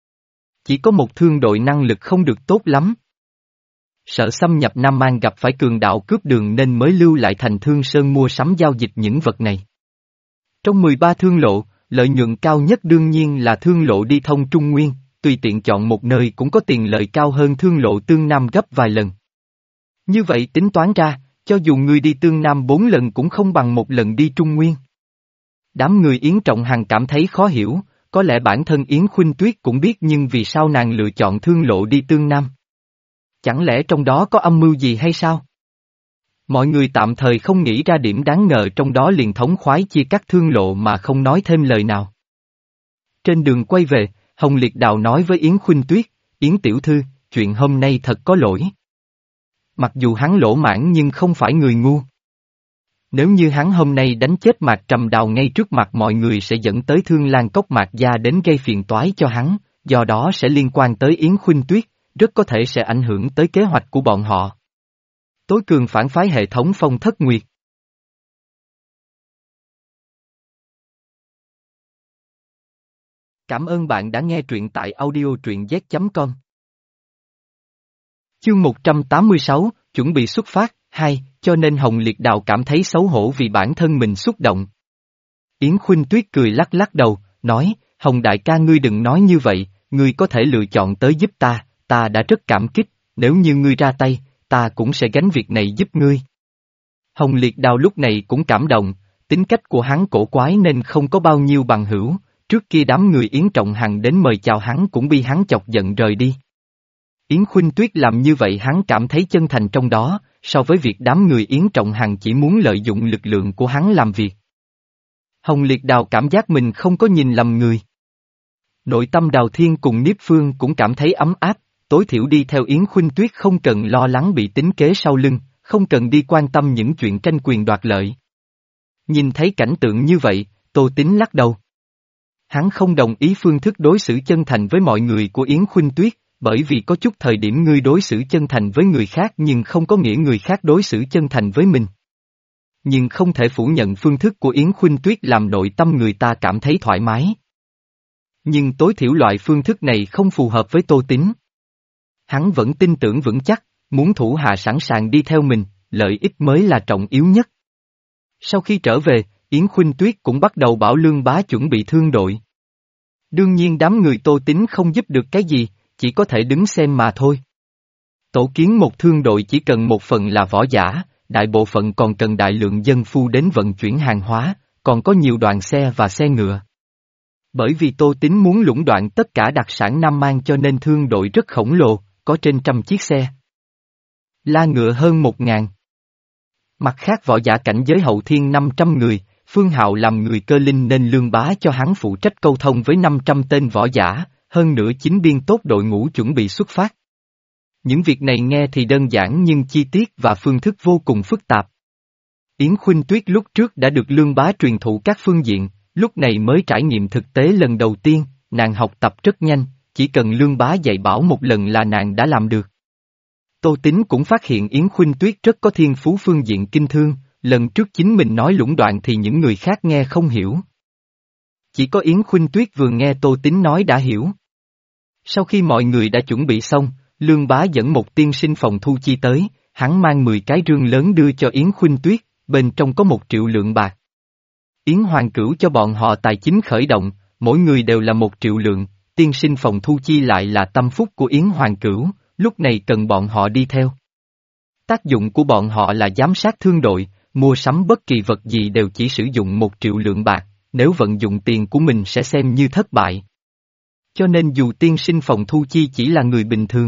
Speaker 1: Chỉ có một thương đội năng lực không được tốt lắm. Sợ xâm nhập Nam Mang gặp phải cường đạo cướp đường nên mới lưu lại thành Thương Sơn mua sắm giao dịch những vật này. Trong mười ba thương lộ, lợi nhuận cao nhất đương nhiên là thương lộ đi thông Trung Nguyên, tùy tiện chọn một nơi cũng có tiền lợi cao hơn thương lộ Tương Nam gấp vài lần. Như vậy tính toán ra, cho dù người đi Tương Nam bốn lần cũng không bằng một lần đi Trung Nguyên. Đám người Yến Trọng Hằng cảm thấy khó hiểu, có lẽ bản thân Yến Khuynh Tuyết cũng biết nhưng vì sao nàng lựa chọn thương lộ đi Tương Nam. Chẳng lẽ trong đó có âm mưu gì hay sao? Mọi người tạm thời không nghĩ ra điểm đáng ngờ trong đó liền thống khoái chia cắt thương lộ mà không nói thêm lời nào. Trên đường quay về, Hồng Liệt Đào nói với Yến Khuynh Tuyết, Yến tiểu thư, chuyện hôm nay thật có lỗi. Mặc dù hắn lỗ mãn nhưng không phải người ngu. Nếu như hắn hôm nay đánh chết Mạc Trầm Đào ngay trước mặt mọi người sẽ dẫn tới Thương Lan Cốc Mạc gia đến gây phiền toái cho hắn, do đó sẽ liên quan tới Yến Khuynh Tuyết, rất có thể sẽ ảnh hưởng tới kế hoạch của bọn họ. Tối cường phản phái hệ thống Phong Thất Nguyệt. Cảm ơn bạn đã nghe truyện tại audio truyện z chấm com. Chương một trăm tám mươi sáu, chuẩn bị xuất phát, hai, cho nên Hồng Liệt Đào cảm thấy xấu hổ vì bản thân mình xúc động. Yến Khuynh Tuyết cười lắc lắc đầu, nói, Hồng đại ca ngươi đừng nói như vậy, ngươi có thể lựa chọn tới giúp ta, ta đã rất cảm kích, nếu như ngươi ra tay, ta cũng sẽ gánh việc này giúp ngươi. Hồng Liệt Đào lúc này cũng cảm động, tính cách của hắn cổ quái nên không có bao nhiêu bằng hữu, trước kia đám người Yến Trọng Hằng đến mời chào hắn cũng bị hắn chọc giận rời đi. Yến Khuynh Tuyết làm như vậy hắn cảm thấy chân thành trong đó, so với việc đám người Yến Trọng Hằng chỉ muốn lợi dụng lực lượng của hắn làm việc. Hồng Liệt Đào cảm giác mình không có nhìn lầm người. Nội tâm Đào Thiên cùng Niếp Phương cũng cảm thấy ấm áp, tối thiểu đi theo Yến Khuynh Tuyết không cần lo lắng bị tính kế sau lưng, không cần đi quan tâm những chuyện tranh quyền đoạt lợi. Nhìn thấy cảnh tượng như vậy, Tô Tín lắc đầu. Hắn không đồng ý phương thức đối xử chân thành với mọi người của Yến Khuynh Tuyết, bởi vì có chút thời điểm ngươi đối xử chân thành với người khác nhưng không có nghĩa người khác đối xử chân thành với mình. Nhưng không thể phủ nhận phương thức của Yến Khuynh Tuyết làm nội tâm người ta cảm thấy thoải mái. Nhưng tối thiểu loại phương thức này không phù hợp với Tô Tín. Hắn vẫn tin tưởng vững chắc, muốn thủ hạ sẵn sàng đi theo mình, lợi ích mới là trọng yếu nhất. Sau khi trở về, Yến Khuynh Tuyết cũng bắt đầu bảo Lương Bá chuẩn bị thương đội. Đương nhiên đám người Tô Tín không giúp được cái gì, chỉ có thể đứng xem mà thôi. Tổ kiến một thương đội chỉ cần một phần là võ giả, đại bộ phận còn cần đại lượng dân phu đến vận chuyển hàng hóa, còn có nhiều đoàn xe và xe ngựa. Bởi vì Tô Tín muốn lũng đoạn tất cả đặc sản Nam Mang cho nên thương đội rất khổng lồ, có trên trăm chiếc xe. La ngựa hơn một ngàn. Mặt khác võ giả cảnh giới hậu thiên năm trăm người, Phương Hạo làm người cơ linh nên Lương Bá cho hắn phụ trách câu thông với năm trăm tên võ giả, hơn nữa chính biên tốt đội ngũ chuẩn bị xuất phát. Những việc này nghe thì đơn giản nhưng chi tiết và phương thức vô cùng phức tạp. Yến Khuynh Tuyết lúc trước đã được Lương Bá truyền thụ các phương diện, lúc này mới trải nghiệm thực tế lần đầu tiên, nàng học tập rất nhanh, chỉ cần Lương Bá dạy bảo một lần là nàng đã làm được. Tô Tín cũng phát hiện Yến Khuynh Tuyết rất có thiên phú phương diện kinh thương, lần trước chính mình nói lũng đoạn thì những người khác nghe không hiểu. Chỉ có Yến Khuynh Tuyết vừa nghe Tô Tín nói đã hiểu. Sau khi mọi người đã chuẩn bị xong, Lương Bá dẫn một tiên sinh phòng thu chi tới, hắn mang mười cái rương lớn đưa cho Yến Khuynh Tuyết, bên trong có một triệu lượng bạc. Yến Hoàng Cửu cho bọn họ tài chính khởi động, mỗi người đều là một triệu lượng, tiên sinh phòng thu chi lại là tâm phúc của Yến Hoàng Cửu, lúc này cần bọn họ đi theo. Tác dụng của bọn họ là giám sát thương đội, mua sắm bất kỳ vật gì đều chỉ sử dụng một triệu lượng bạc, nếu vận dụng tiền của mình sẽ xem như thất bại. Cho nên dù tiên sinh phòng thu chi chỉ là người bình thường,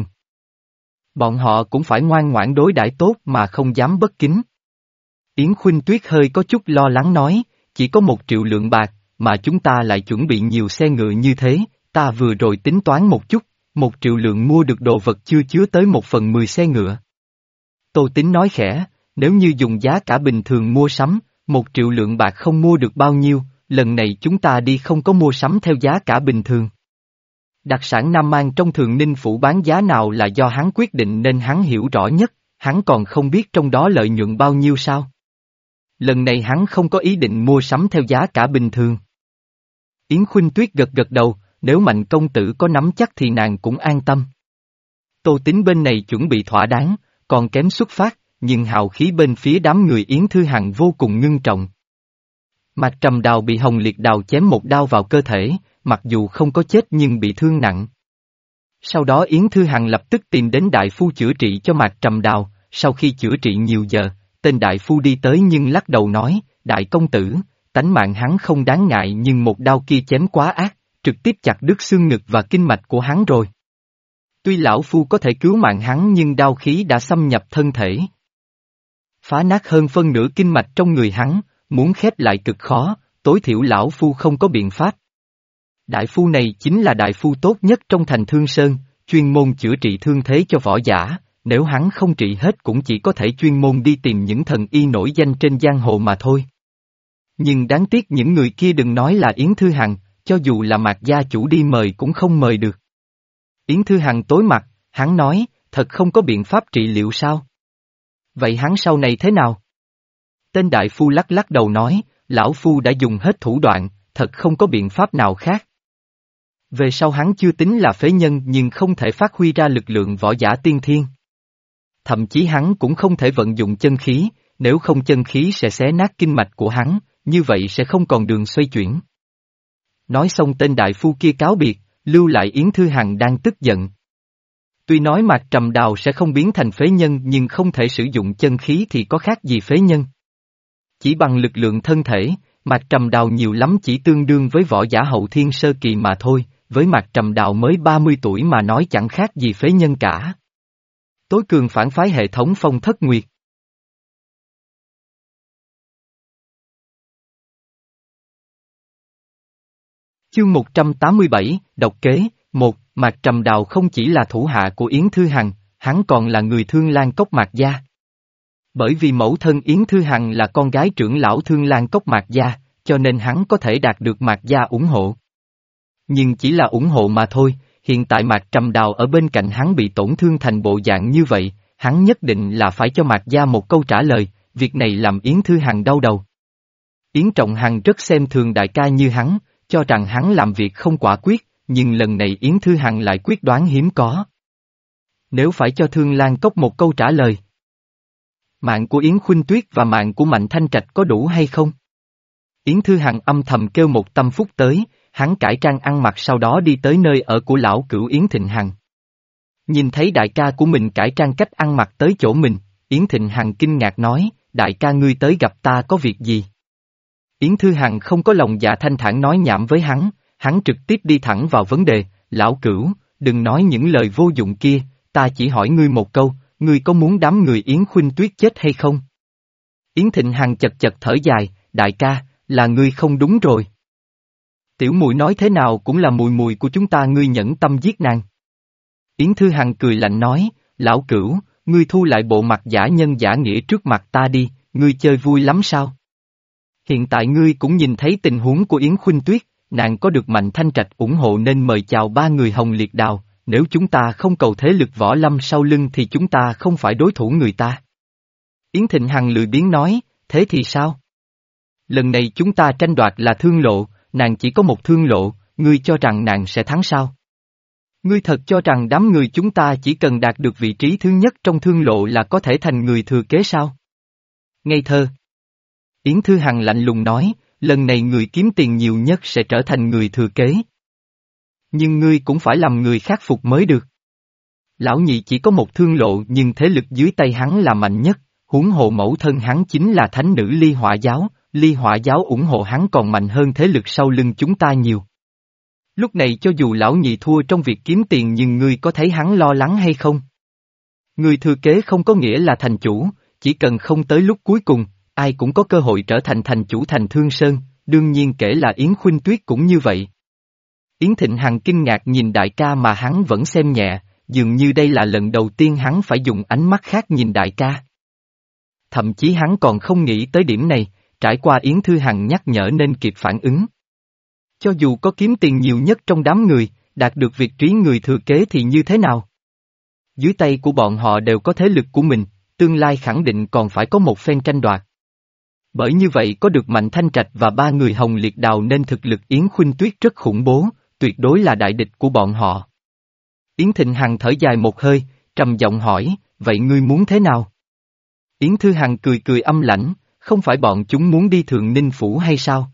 Speaker 1: bọn họ cũng phải ngoan ngoãn đối đãi tốt mà không dám bất kính. Yến Khuynh Tuyết hơi có chút lo lắng nói, chỉ có một triệu lượng bạc, mà chúng ta lại chuẩn bị nhiều xe ngựa như thế, ta vừa rồi tính toán một chút, một triệu lượng mua được đồ vật chưa chứa tới một phần mười xe ngựa. Tô Tín nói khẽ, nếu như dùng giá cả bình thường mua sắm, một triệu lượng bạc không mua được bao nhiêu, lần này chúng ta đi không có mua sắm theo giá cả bình thường. Đặc sản Nam Mang trong Thường Ninh Phủ bán giá nào là do hắn quyết định nên hắn hiểu rõ nhất, hắn còn không biết trong đó lợi nhuận bao nhiêu sao. Lần này hắn không có ý định mua sắm theo giá cả bình thường. Yến Khuynh Tuyết gật gật đầu, nếu Mạnh công tử có nắm chắc thì nàng cũng an tâm. Tô Tính bên này chuẩn bị thỏa đáng, còn kém xuất phát, nhưng hào khí bên phía đám người Yến Thư Hằng vô cùng ngưng trọng. Mạc Trầm Đào bị Hồng Liệt Đào chém một đao vào cơ thể, mặc dù không có chết nhưng bị thương nặng. Sau đó Yến Thư Hằng lập tức tìm đến đại phu chữa trị cho Mạc Trầm Đào, sau khi chữa trị nhiều giờ, tên đại phu đi tới nhưng lắc đầu nói, đại công tử, tánh mạng hắn không đáng ngại nhưng một đao kia chém quá ác, trực tiếp chặt đứt xương ngực và kinh mạch của hắn rồi. Tuy lão phu có thể cứu mạng hắn nhưng đao khí đã xâm nhập thân thể, phá nát hơn phân nửa kinh mạch trong người hắn, muốn khép lại cực khó, tối thiểu lão phu không có biện pháp. Đại phu này chính là đại phu tốt nhất trong thành Thương Sơn, chuyên môn chữa trị thương thế cho võ giả, nếu hắn không trị hết cũng chỉ có thể chuyên môn đi tìm những thần y nổi danh trên giang hồ mà thôi. Nhưng đáng tiếc những người kia đừng nói là Yến Thư Hằng, cho dù là Mạc gia chủ đi mời cũng không mời được. Yến Thư Hằng tối mặt, hắn nói, thật không có biện pháp trị liệu sao? Vậy hắn sau này thế nào? Tên đại phu lắc lắc đầu nói, lão phu đã dùng hết thủ đoạn, thật không có biện pháp nào khác. Về sau hắn chưa tính là phế nhân nhưng không thể phát huy ra lực lượng võ giả tiên thiên. Thậm chí hắn cũng không thể vận dụng chân khí, nếu không chân khí sẽ xé nát kinh mạch của hắn, như vậy sẽ không còn đường xoay chuyển. Nói xong tên đại phu kia cáo biệt, lưu lại Yến Thư Hằng đang tức giận. Tuy nói Mạc Trầm Đào sẽ không biến thành phế nhân nhưng không thể sử dụng chân khí thì có khác gì phế nhân. Chỉ bằng lực lượng thân thể, Mạc Trầm Đào nhiều lắm chỉ tương đương với võ giả hậu thiên sơ kỳ mà thôi, với Mạc Trầm Đào mới ba mươi tuổi mà nói chẳng khác gì phế nhân cả. Tối cường phản phái hệ thống Phong Thất Nguyệt. Chương một trăm tám mươi bảy, Độc Kế, một, Mạc Trầm Đào không chỉ là thủ hạ của Yến Thư Hằng, hắn còn là người Thương Lan Cốc Mạc gia. Bởi vì mẫu thân Yến Thư Hằng là con gái trưởng lão Thương Lan Cốc Mạc gia, cho nên hắn có thể đạt được Mạc gia ủng hộ. Nhưng chỉ là ủng hộ mà thôi, hiện tại Mạc Trầm Đào ở bên cạnh hắn bị tổn thương thành bộ dạng như vậy, hắn nhất định là phải cho Mạc gia một câu trả lời, việc này làm Yến Thư Hằng đau đầu. Yến Trọng Hằng rất xem thường đại ca như hắn, cho rằng hắn làm việc không quả quyết, nhưng lần này Yến Thư Hằng lại quyết đoán hiếm có. Nếu phải cho Thương Lan Cốc một câu trả lời, mạng của Yến Khuynh Tuyết và mạng của Mạnh Thanh Trạch có đủ hay không? Yến Thư Hằng âm thầm kêu một tâm phúc tới, hắn cải trang ăn mặc sau đó đi tới nơi ở của lão cửu Yến Thịnh Hằng. Nhìn thấy đại ca của mình cải trang cách ăn mặc tới chỗ mình, Yến Thịnh Hằng kinh ngạc nói, đại ca ngươi tới gặp ta có việc gì? Yến Thư Hằng không có lòng dạ thanh thản nói nhảm với hắn, hắn trực tiếp đi thẳng vào vấn đề, lão cửu, đừng nói những lời vô dụng kia, ta chỉ hỏi ngươi một câu, ngươi có muốn đám người Yến Khuynh Tuyết chết hay không? Yến Thịnh Hằng chật chật thở dài, đại ca, là ngươi không đúng rồi. Tiểu muội nói thế nào cũng là mùi mùi của chúng ta, ngươi nhẫn tâm giết nàng. Yến Thư Hằng cười lạnh nói, lão cửu, ngươi thu lại bộ mặt giả nhân giả nghĩa trước mặt ta đi, ngươi chơi vui lắm sao? Hiện tại ngươi cũng nhìn thấy tình huống của Yến Khuynh Tuyết, nàng có được Mạnh Thanh Trạch ủng hộ nên mời chào ba người Hồng Liệt Đào, nếu chúng ta không cầu thế lực võ lâm sau lưng thì chúng ta không phải đối thủ người ta. Yến Thịnh Hằng lười biếng nói, thế thì sao? Lần này chúng ta tranh đoạt là thương lộ, nàng chỉ có một thương lộ, ngươi cho rằng nàng sẽ thắng sao? Ngươi thật cho rằng đám người chúng ta chỉ cần đạt được vị trí thứ nhất trong thương lộ là có thể thành người thừa kế sao? Ngây thơ. Yến Thư Hằng lạnh lùng nói, lần này người kiếm tiền nhiều nhất sẽ trở thành người thừa kế. Nhưng ngươi cũng phải làm người khác phục mới được. Lão nhị chỉ có một thương lộ nhưng thế lực dưới tay hắn là mạnh nhất, huống hồ mẫu thân hắn chính là thánh nữ Ly Hỏa Giáo, Ly Hỏa Giáo ủng hộ hắn còn mạnh hơn thế lực sau lưng chúng ta nhiều. Lúc này cho dù lão nhị thua trong việc kiếm tiền nhưng ngươi có thấy hắn lo lắng hay không? Người thừa kế không có nghĩa là thành chủ, chỉ cần không tới lúc cuối cùng, ai cũng có cơ hội trở thành thành chủ thành Thương Sơn, đương nhiên kể là Yến Khuynh Tuyết cũng như vậy. Yến Thịnh Hằng kinh ngạc nhìn đại ca mà hắn vẫn xem nhẹ, dường như đây là lần đầu tiên hắn phải dùng ánh mắt khác nhìn đại ca. Thậm chí hắn còn không nghĩ tới điểm này, trải qua Yến Thư Hằng nhắc nhở nên kịp phản ứng. Cho dù có kiếm tiền nhiều nhất trong đám người, đạt được vị trí người thừa kế thì như thế nào? Dưới tay của bọn họ đều có thế lực của mình, tương lai khẳng định còn phải có một phen tranh đoạt. Bởi như vậy có được Mạnh Thanh Trạch và ba người Hồng Liệt Đào nên thực lực Yến Khuynh Tuyết rất khủng bố, tuyệt đối là đại địch của bọn họ. Yến Thịnh Hằng thở dài một hơi, trầm giọng hỏi, vậy ngươi muốn thế nào? Yến Thư Hằng cười cười âm lãnh, không phải bọn chúng muốn đi Thượng Ninh Phủ hay sao?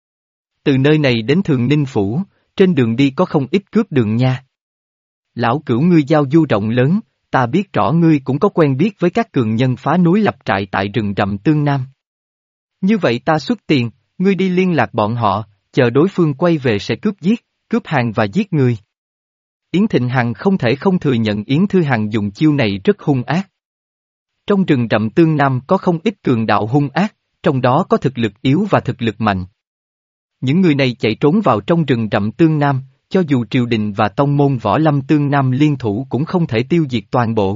Speaker 1: Từ nơi này đến Thượng Ninh Phủ, trên đường đi có không ít cướp đường nha. Lão Cửu ngươi giao du rộng lớn, ta biết rõ ngươi cũng có quen biết với các cường nhân phá núi lập trại tại rừng rậm Tương Nam. Như vậy ta xuất tiền, ngươi đi liên lạc bọn họ, chờ đối phương quay về sẽ cướp giết, cướp hàng và giết người. Yến Thịnh Hằng không thể không thừa nhận Yến Thư Hằng dùng chiêu này rất hung ác. Trong rừng rậm Tương Nam có không ít cường đạo hung ác, trong đó có thực lực yếu và thực lực mạnh. Những người này chạy trốn vào trong rừng rậm Tương Nam, cho dù triều đình và tông môn võ lâm Tương Nam liên thủ cũng không thể tiêu diệt toàn bộ.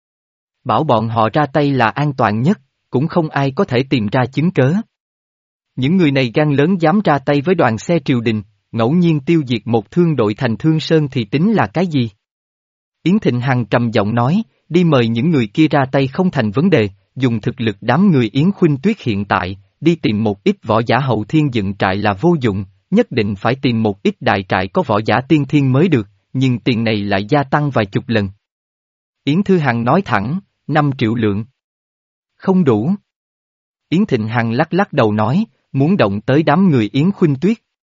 Speaker 1: Bảo bọn họ ra tay là an toàn nhất, cũng không ai có thể tìm ra chứng cớ. Những người này gan lớn dám ra tay với đoàn xe triều đình, ngẫu nhiên tiêu diệt một thương đội thành Thương Sơn thì tính là cái gì? Yến Thịnh Hằng trầm giọng nói, đi mời những người kia ra tay không thành vấn đề, dùng thực lực đám người Yến Khuynh Tuyết hiện tại, đi tìm một ít võ giả hậu thiên dựng trại là vô dụng, nhất định phải tìm một ít đại trại có võ giả tiên thiên mới được, nhưng tiền này lại gia tăng vài chục lần. Yến Thư Hằng nói thẳng, năm triệu lượng. Không đủ. Yến Thịnh Hằng lắc lắc đầu nói, muốn động tới đám người Yến Khuynh Tuyết.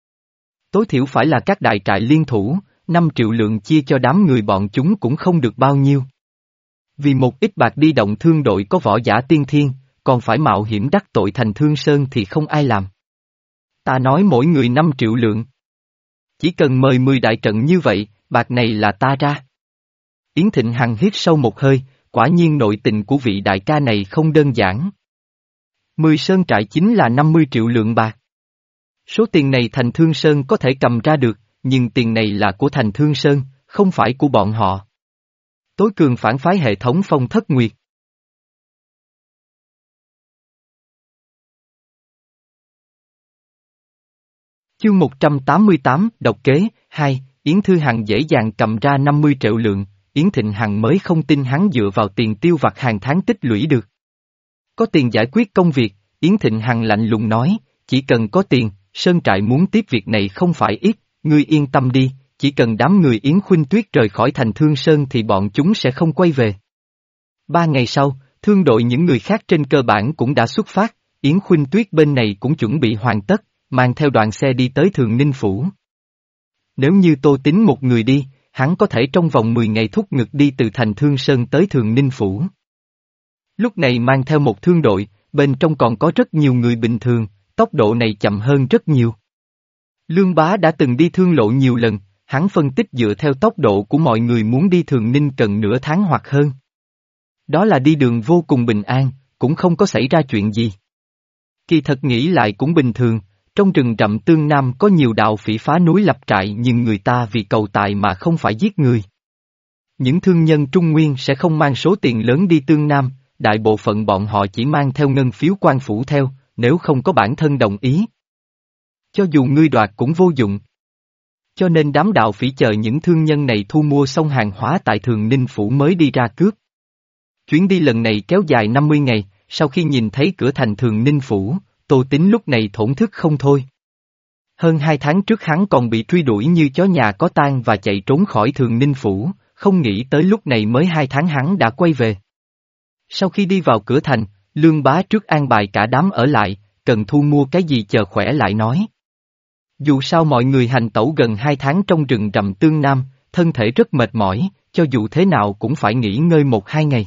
Speaker 1: Tối thiểu phải là các đại trại liên thủ, năm triệu lượng chia cho đám người bọn chúng cũng không được bao nhiêu. Vì một ít bạc đi động thương đội có võ giả tiên thiên, còn phải mạo hiểm đắc tội thành Thương Sơn thì không ai làm. Ta nói mỗi người năm triệu lượng. Chỉ cần mời mười đại trận như vậy, bạc này là ta ra. Yến Thịnh Hằng hít sâu một hơi, quả nhiên nội tình của vị đại ca này không đơn giản. Mười sơn trại chính là năm mươi triệu lượng bạc. Số tiền này thành Thương Sơn có thể cầm ra được, nhưng tiền này là của thành Thương Sơn, không phải của bọn họ. Tối cường phản phái hệ thống Phong Thất Nguyệt. Chương một trăm tám mươi tám, độc kế, hai, Yến Thư Hằng dễ dàng cầm ra năm mươi triệu lượng, Yến Thịnh Hằng mới không tin hắn dựa vào tiền tiêu vặt hàng tháng tích lũy được. Có tiền giải quyết công việc, Yến Thịnh Hằng lạnh lùng nói, chỉ cần có tiền, Sơn Trại muốn tiếp việc này không phải ít, ngươi yên tâm đi, chỉ cần đám người Yến Khuynh Tuyết rời khỏi thành Thương Sơn thì bọn chúng sẽ không quay về. Ba ngày sau, thương đội những người khác trên cơ bản cũng đã xuất phát, Yến Khuynh Tuyết bên này cũng chuẩn bị hoàn tất, mang theo đoàn xe đi tới Thượng Ninh Phủ. Nếu như Tô Tín một người đi, hắn có thể trong vòng mười ngày thúc ngực đi từ thành Thương Sơn tới Thượng Ninh Phủ. Lúc này mang theo một thương đội, bên trong còn có rất nhiều người bình thường, tốc độ này chậm hơn rất nhiều. Lương Bá đã từng đi thương lộ nhiều lần, hắn phân tích dựa theo tốc độ của mọi người muốn đi Thượng Ninh cần nửa tháng hoặc hơn. Đó là đi đường vô cùng bình an, cũng không có xảy ra chuyện gì. Kỳ thật nghĩ lại cũng bình thường, trong rừng rậm Tương Nam có nhiều đạo phỉ phá núi lập trại nhưng người ta vì cầu tài mà không phải giết người. Những thương nhân Trung Nguyên sẽ không mang số tiền lớn đi Tương Nam, đại bộ phận bọn họ chỉ mang theo ngân phiếu quan phủ theo, nếu không có bản thân đồng ý. Cho dù ngươi đoạt cũng vô dụng. Cho nên đám đạo phỉ chờ những thương nhân này thu mua xong hàng hóa tại Thường Ninh Phủ mới đi ra cướp. Chuyến đi lần này kéo dài năm mươi ngày, sau khi nhìn thấy cửa thành Thường Ninh Phủ, Tô Tín lúc này thổn thức không thôi. Hơn hai tháng trước hắn còn bị truy đuổi như chó nhà có tang và chạy trốn khỏi Thường Ninh Phủ, không nghĩ tới lúc này mới hai tháng hắn đã quay về. Sau khi đi vào cửa thành, Lương Bá trước an bài cả đám ở lại, cần thu mua cái gì chờ khỏe lại nói. Dù sao mọi người hành tẩu gần hai tháng trong rừng rậm Tương Nam, thân thể rất mệt mỏi, cho dù thế nào cũng phải nghỉ ngơi một hai ngày.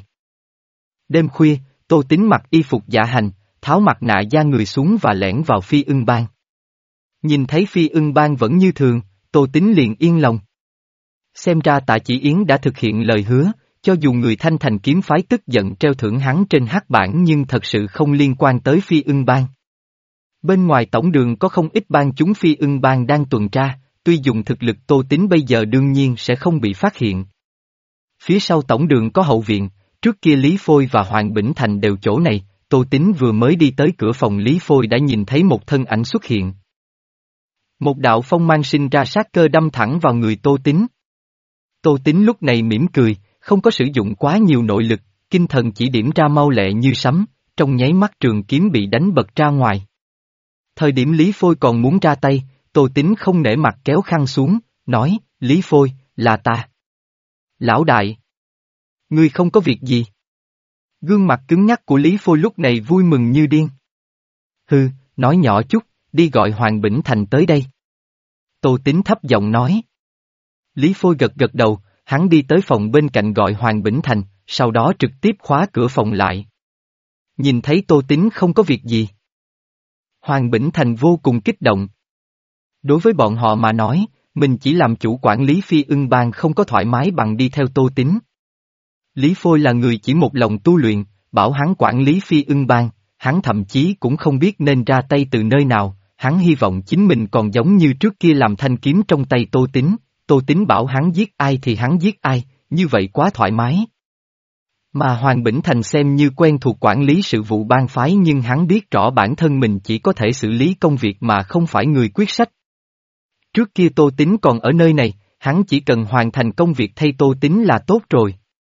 Speaker 1: Đêm khuya, Tô Tín mặc y phục dạ hành, tháo mặt nạ da người xuống và lẻn vào Phi Ưng Bang. Nhìn thấy Phi Ưng Bang vẫn như thường, Tô Tín liền yên lòng. Xem ra Tạ Chỉ Yến đã thực hiện lời hứa, cho dù người Thanh Thành kiếm phái tức giận treo thưởng hắn trên hắc bảng nhưng thật sự không liên quan tới Phi Ưng Bang. Bên ngoài tổng đường có không ít bang chúng Phi Ưng Bang đang tuần tra, tuy dùng thực lực Tô Tín bây giờ đương nhiên sẽ không bị phát hiện. Phía sau tổng đường có hậu viện, trước kia Lý Phôi và Hoàng Bỉnh Thành đều chỗ này, Tô Tín vừa mới đi tới cửa phòng Lý Phôi đã nhìn thấy một thân ảnh xuất hiện. Một đạo phong mang sinh ra sát cơ đâm thẳng vào người Tô Tín. Tô Tín lúc này mỉm cười, không có sử dụng quá nhiều nội lực, kinh thần chỉ điểm ra mau lẹ như sấm, trong nháy mắt trường kiếm bị đánh bật ra ngoài. Thời điểm Lý Phôi còn muốn ra tay, Tô Tín không nể mặt kéo khăn xuống, nói, Lý Phôi, là ta. Lão đại. Ngươi không có việc gì. Gương mặt cứng nhắc của Lý Phôi lúc này vui mừng như điên. Hừ, nói nhỏ chút, đi gọi Hoàng Bỉnh Thành tới đây. Tô Tín thấp giọng nói. Lý Phôi gật gật đầu, hắn đi tới phòng bên cạnh gọi Hoàng Bỉnh Thành, sau đó trực tiếp khóa cửa phòng lại. Nhìn thấy Tô Tín không có việc gì. Hoàng Bỉnh Thành vô cùng kích động. Đối với bọn họ mà nói, mình chỉ làm chủ quản lý Phi Ưng Bang không có thoải mái bằng đi theo Tô Tín. Lý Phôi là người chỉ một lòng tu luyện, bảo hắn quản lý Phi Ưng Bang, hắn thậm chí cũng không biết nên ra tay từ nơi nào, hắn hy vọng chính mình còn giống như trước kia làm thanh kiếm trong tay Tô Tín, Tô Tín bảo hắn giết ai thì hắn giết ai, như vậy quá thoải mái. Mà Hoàng Bỉnh Thành xem như quen thuộc quản lý sự vụ bang phái nhưng hắn biết rõ bản thân mình chỉ có thể xử lý công việc mà không phải người quyết sách. Trước kia Tô Tín còn ở nơi này, hắn chỉ cần hoàn thành công việc thay Tô Tín là tốt rồi.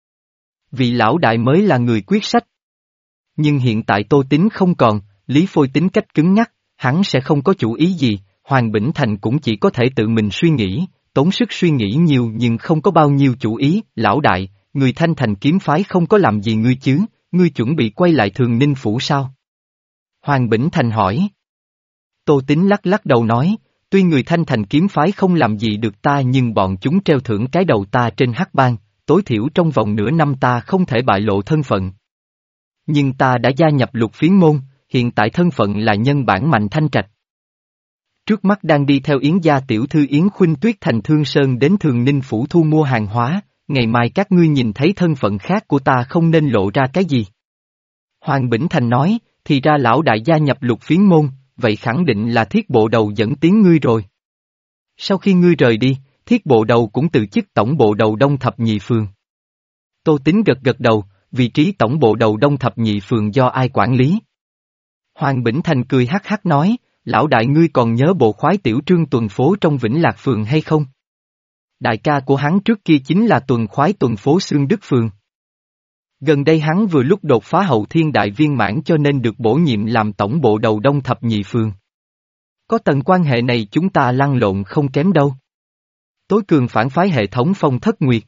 Speaker 1: Vị lão đại mới là người quyết sách. Nhưng hiện tại Tô Tín không còn, Lý Phôi tính cách cứng nhắc, hắn sẽ không có chủ ý gì, Hoàng Bỉnh Thành cũng chỉ có thể tự mình suy nghĩ, tốn sức suy nghĩ nhiều nhưng không có bao nhiêu chủ ý, lão đại, người Thanh Thành kiếm phái không có làm gì ngươi chứ, ngươi chuẩn bị quay lại Thường Ninh Phủ sao? Hoàng Bỉnh Thành hỏi. Tô Tín lắc lắc đầu nói, tuy người Thanh Thành kiếm phái không làm gì được ta nhưng bọn chúng treo thưởng cái đầu ta trên hắc bang, tối thiểu trong vòng nửa năm ta không thể bại lộ thân phận. Nhưng ta đã gia nhập Lục Phiến môn, hiện tại thân phận là nhân bản Mạnh Thanh Trạch. Trước mắt đang đi theo Yến gia tiểu thư Yến Khuynh Tuyết thành Thương Sơn đến Thường Ninh Phủ thu mua hàng hóa, ngày mai các ngươi nhìn thấy thân phận khác của ta không nên lộ ra cái gì. Hoàng Bỉnh Thành nói, thì ra lão đại gia nhập Lục Phiến môn, vậy khẳng định là Thiết Bộ Đầu dẫn tiếng ngươi rồi. Sau khi ngươi rời đi, Thiết Bộ Đầu cũng từ chức tổng bộ đầu Đông Thập Nhị Phường. Tô Tín gật gật đầu, vị trí tổng bộ đầu Đông Thập Nhị Phường do ai quản lý? Hoàng Bỉnh Thành cười hắc hắc nói, lão đại ngươi còn nhớ bộ khoái tiểu trương tuần phố trong Vĩnh Lạc Phường hay không? Đại ca của hắn trước kia chính là tuần khoái tuần phố Xương Đức Phường. Gần đây hắn vừa lúc đột phá hậu thiên đại viên mãn cho nên được bổ nhiệm làm tổng bộ đầu Đông Thập Nhị Phường. Có tầng quan hệ này chúng ta lăn lộn không kém đâu. Tối cường phản phái hệ thống Phong Thất Nguyệt.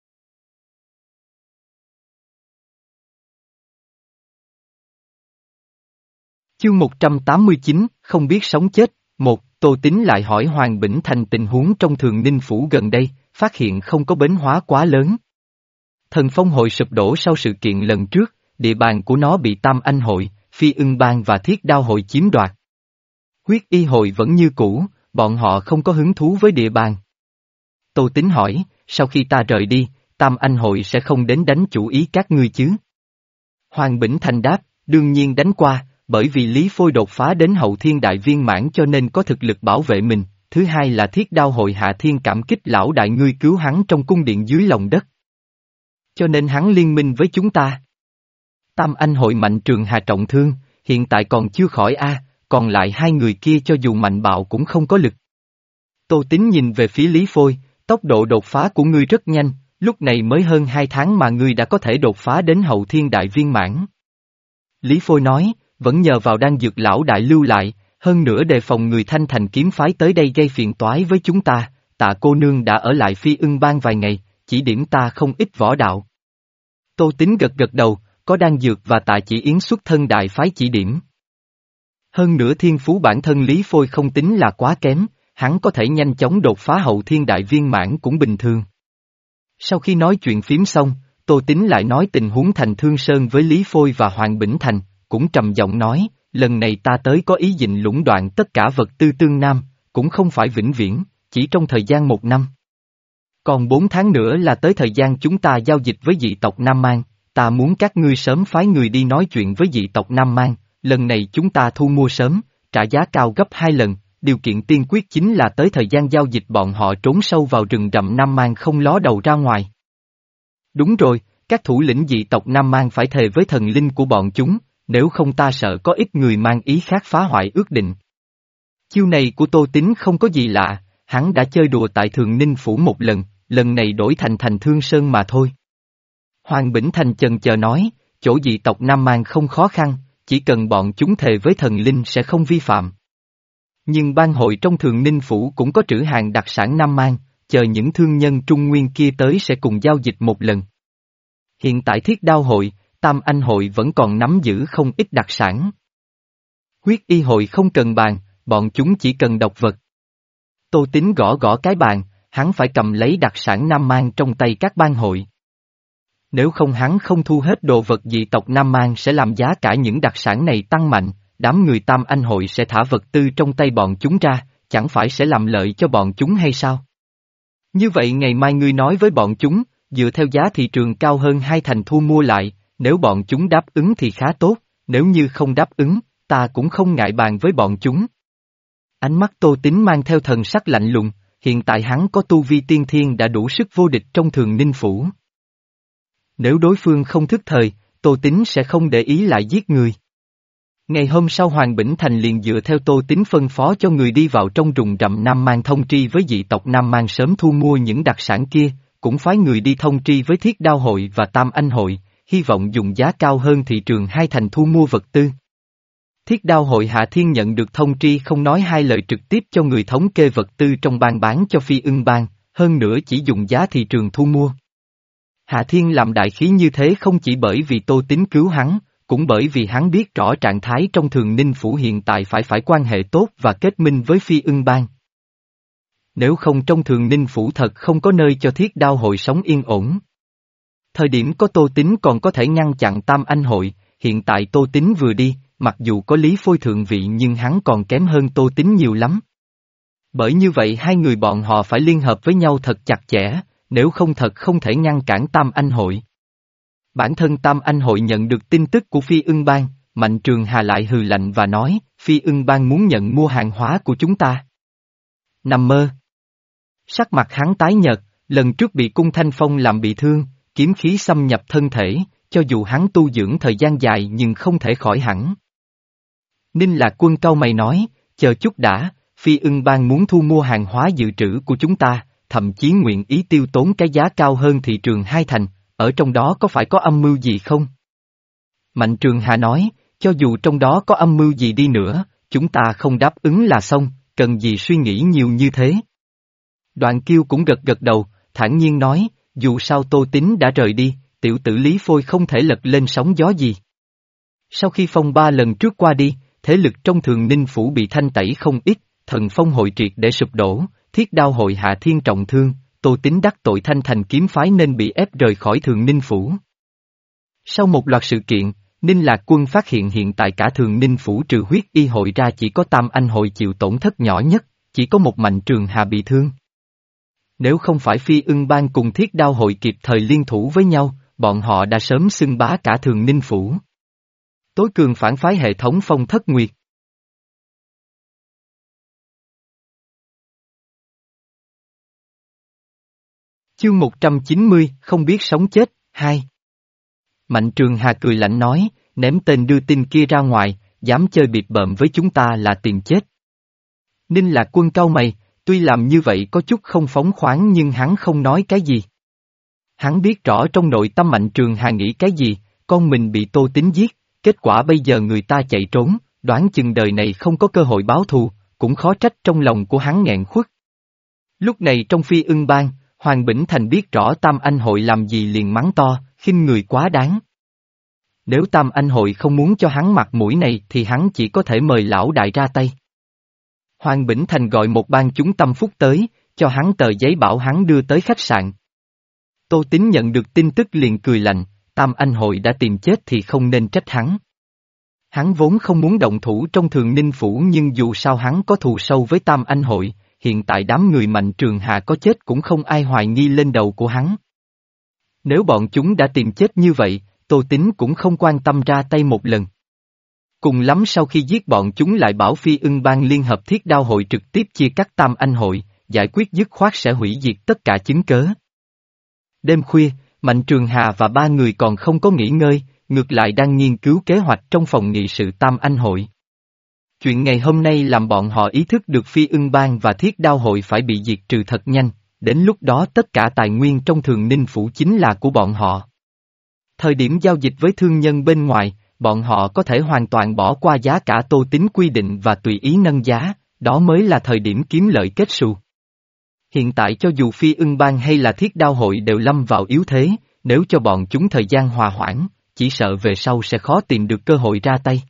Speaker 1: Chương một trăm tám mươi chín, không biết sống chết, một, Tô Tín lại hỏi Hoàng Bỉnh Thành tình huống trong Thường Ninh Phủ gần đây, phát hiện không có biến hóa quá lớn. Thần Phong hội sụp đổ sau sự kiện lần trước, địa bàn của nó bị Tam Anh hội, Phi Ưng Bang và Thiết Đao hội chiếm đoạt. Huyết Y hội vẫn như cũ, bọn họ không có hứng thú với địa bàn. Tô Tín hỏi, sau khi ta rời đi, Tam Anh hội sẽ không đến đánh chủ ý các ngươi chứ? Hoàng Bỉnh Thành đáp, đương nhiên đánh qua, bởi vì Lý Phôi đột phá đến hậu thiên đại viên mãn cho nên có thực lực bảo vệ mình, thứ hai là Thiết Đao hội Hạ Thiên cảm kích lão đại ngươi cứu hắn trong cung điện dưới lòng đất. Cho nên hắn liên minh với chúng ta. Tam Anh hội Mạnh Trường Hà trọng thương, hiện tại còn chưa khỏi a, còn lại hai người kia cho dù mạnh bạo cũng không có lực. Tô Tín nhìn về phía Lý Phôi, tốc độ đột phá của ngươi rất nhanh, lúc này mới hơn hai tháng mà ngươi đã có thể đột phá đến hậu thiên đại viên mãn. Lý Phôi nói, vẫn nhờ vào đan dược lão đại lưu lại, hơn nữa đề phòng người Thanh Thành kiếm phái tới đây gây phiền toái với chúng ta, Tạ cô nương đã ở lại Phi Ưng Bang vài ngày, chỉ điểm ta không ít võ đạo. Tô Tín gật gật đầu, có đan dược và Tạ Chỉ Yến xuất thân đại phái chỉ điểm. Hơn nữa thiên phú bản thân Lý Phôi không tính là quá kém, hắn có thể nhanh chóng đột phá hậu thiên đại viên mãn cũng bình thường. Sau khi nói chuyện phím xong, Tô Tín lại nói tình huống thành Thương Sơn với Lý Phôi và Hoàng Bỉnh Thành, cũng trầm giọng nói, lần này ta tới có ý định lũng đoạn tất cả vật tư tương nam, cũng không phải vĩnh viễn, chỉ trong thời gian một năm. Còn bốn tháng nữa là tới thời gian chúng ta giao dịch với dị tộc Nam Mang, ta muốn các ngươi sớm phái người đi nói chuyện với dị tộc Nam Mang, lần này chúng ta thu mua sớm, trả giá cao gấp hai lần, điều kiện tiên quyết chính là tới thời gian giao dịch bọn họ trốn sâu vào rừng rậm Nam Mang không ló đầu ra ngoài. Đúng rồi, các thủ lĩnh dị tộc Nam Mang phải thề với thần linh của bọn chúng, nếu không ta sợ có ít người mang ý khác phá hoại ước định. Chiêu này của Tô Tín không có gì lạ, hắn đã chơi đùa tại Thường Ninh Phủ một lần, lần này đổi thành thành Thương Sơn mà thôi. Hoàng Bỉnh Thành chần chờ nói, chỗ dị tộc Nam Mang không khó khăn, chỉ cần bọn chúng thề với thần linh sẽ không vi phạm. Nhưng bang hội trong Thường Ninh Phủ cũng có trữ hàng đặc sản Nam Mang, chờ những thương nhân Trung Nguyên kia tới sẽ cùng giao dịch một lần. Hiện tại Thiết Đao hội, Tam Anh hội vẫn còn nắm giữ không ít đặc sản. Huyết Y hội không cần bàn, bọn chúng chỉ cần độc vật. Tô Tín gõ gõ cái bàn, hắn phải cầm lấy đặc sản Nam Mang trong tay các bang hội. Nếu không hắn không thu hết đồ vật dị tộc Nam Mang sẽ làm giá cả những đặc sản này tăng mạnh, đám người Tam Anh hội sẽ thả vật tư trong tay bọn chúng ra, chẳng phải sẽ làm lợi cho bọn chúng hay sao? Như vậy ngày mai ngươi nói với bọn chúng, dựa theo giá thị trường cao hơn hai thành thu mua lại, nếu bọn chúng đáp ứng thì khá tốt, nếu như không đáp ứng, ta cũng không ngại bàn với bọn chúng. Ánh mắt Tô Tín mang theo thần sắc lạnh lùng, hiện tại hắn có tu vi tiên thiên đã đủ sức vô địch trong Thường Ninh Phủ. Nếu đối phương không thức thời, Tô Tín sẽ không để ý lại giết người. Ngày hôm sau Hoàng Bỉnh Thành liền dựa theo Tô Tín phân phó cho người đi vào trong rừng rậm Nam Mang thông tri với dị tộc Nam Mang sớm thu mua những đặc sản kia, cũng phái người đi thông tri với Thiết Đao hội và Tam Anh hội, hy vọng dùng giá cao hơn thị trường hai thành thu mua vật tư. Thiết Đao hội Hạ Thiên nhận được thông tri không nói hai lời trực tiếp cho người thống kê vật tư trong bang bán cho Phi Ưng bang, hơn nữa chỉ dùng giá thị trường thu mua. Hạ Thiên làm đại khí như thế không chỉ bởi vì Tô Tín cứu hắn, cũng bởi vì hắn biết rõ trạng thái trong Thường Ninh Phủ hiện tại phải phải quan hệ tốt và kết minh với Phi Ưng bang. Nếu không trong Thường Ninh Phủ thật không có nơi cho Thiết Đao hội sống yên ổn. Thời điểm có Tô Tín còn có thể ngăn chặn Tam Anh hội, hiện tại Tô Tín vừa đi, mặc dù có Lý Phôi thượng vị nhưng hắn còn kém hơn Tô Tín nhiều lắm. Bởi như vậy hai người bọn họ phải liên hợp với nhau thật chặt chẽ, nếu không thật không thể ngăn cản Tam Anh hội. Bản thân Tam Anh hội nhận được tin tức của Phi Ưng bang, Mạnh Trường Hà lại hừ lạnh và nói, Phi Ưng bang muốn nhận mua hàng hóa của chúng ta. Nằm mơ. Sắc mặt hắn tái nhợt, lần trước bị Cung Thanh Phong làm bị thương, kiếm khí xâm nhập thân thể, cho dù hắn tu dưỡng thời gian dài nhưng không thể khỏi hẳn. Ninh Lạc Quân cau mày nói, chờ chút đã, Phi Ưng bang muốn thu mua hàng hóa dự trữ của chúng ta, thậm chí nguyện ý tiêu tốn cái giá cao hơn thị trường hai thành, ở trong đó có phải có âm mưu gì không? Mạnh Trường Hà nói, cho dù trong đó có âm mưu gì đi nữa, chúng ta không đáp ứng là xong, cần gì suy nghĩ nhiều như thế. Đoạn Kiêu cũng gật gật đầu, thản nhiên nói, dù sao Tô Tín đã rời đi, tiểu tử Lý Phôi không thể lật lên sóng gió gì. Sau khi phong ba lần trước qua đi, thế lực trong Thường Ninh Phủ bị thanh tẩy không ít, Thần Phong hội triệt để sụp đổ, Thiết Đao hội Hạ Thiên trọng thương, Tô Tín đắc tội Thanh Thành kiếm phái nên bị ép rời khỏi Thường Ninh Phủ. Sau một loạt sự kiện, Ninh Lạc Quân phát hiện hiện tại cả Thường Ninh Phủ trừ Huyết Y hội ra chỉ có Tam Anh hội chịu tổn thất nhỏ nhất, chỉ có một Mạnh Trường Hà bị thương. Nếu không phải Phi Ưng bang cùng Thiết Đao hội kịp thời liên thủ với nhau, bọn họ đã sớm xưng bá cả Thường Ninh Phủ. Tối cường phản phái hệ thống Phong Thất Nguyệt. Chương một trăm chín mươi, không biết sống chết, hai. Mạnh Trường Hà cười lạnh nói, ném tên đưa tin kia ra ngoài, dám chơi bịp bợm với chúng ta là tiền chết. Ninh Lạc Quân cau mày, tuy làm như vậy có chút không phóng khoáng nhưng hắn không nói cái gì. Hắn biết rõ trong nội tâm Mạnh Trường Hà nghĩ cái gì, con mình bị Tô Tín giết, kết quả bây giờ người ta chạy trốn, đoán chừng đời này không có cơ hội báo thù, cũng khó trách trong lòng của hắn nghẹn khuất. Lúc này trong Phi Ưng bang, Hoàng Bỉnh Thành biết rõ Tam Anh hội làm gì liền mắng to, khinh người quá đáng. Nếu Tam Anh hội không muốn cho hắn mặt mũi này thì hắn chỉ có thể mời lão đại ra tay. Hoàng Bỉnh Thành gọi một ban chúng tâm phúc tới, cho hắn tờ giấy bảo hắn đưa tới khách sạn. Tô Tín nhận được tin tức liền cười lạnh, Tam Anh hội đã tìm chết thì không nên trách hắn. Hắn vốn không muốn động thủ trong Thường Ninh Phủ nhưng dù sao hắn có thù sâu với Tam Anh hội, hiện tại đám người Mạnh Trường Hà có chết cũng không ai hoài nghi lên đầu của hắn. Nếu bọn chúng đã tìm chết như vậy, Tô Tín cũng không quan tâm ra tay một lần. Cùng lắm sau khi giết bọn chúng lại bảo Phi Ưng bang liên hợp Thiết Đao hội trực tiếp chia cắt Tam Anh hội, giải quyết dứt khoát sẽ hủy diệt tất cả chứng cớ. Đêm khuya, Mạnh Trường Hà và ba người còn không có nghỉ ngơi, ngược lại đang nghiên cứu kế hoạch trong phòng nghị sự Tam Anh hội. Chuyện ngày hôm nay làm bọn họ ý thức được Phi Ưng bang và Thiết Đao hội phải bị diệt trừ thật nhanh, đến lúc đó tất cả tài nguyên trong Thường Ninh Phủ chính là của bọn họ. Thời điểm giao dịch với thương nhân bên ngoài, bọn họ có thể hoàn toàn bỏ qua giá cả Tô Tín quy định và tùy ý nâng giá, đó mới là thời điểm kiếm lợi kết xù. Hiện tại cho dù Phi Ưng Bang hay là Thiết Đao Hội đều lâm vào yếu thế, nếu cho bọn chúng thời gian hòa hoãn, chỉ sợ về sau sẽ khó tìm được cơ hội ra tay.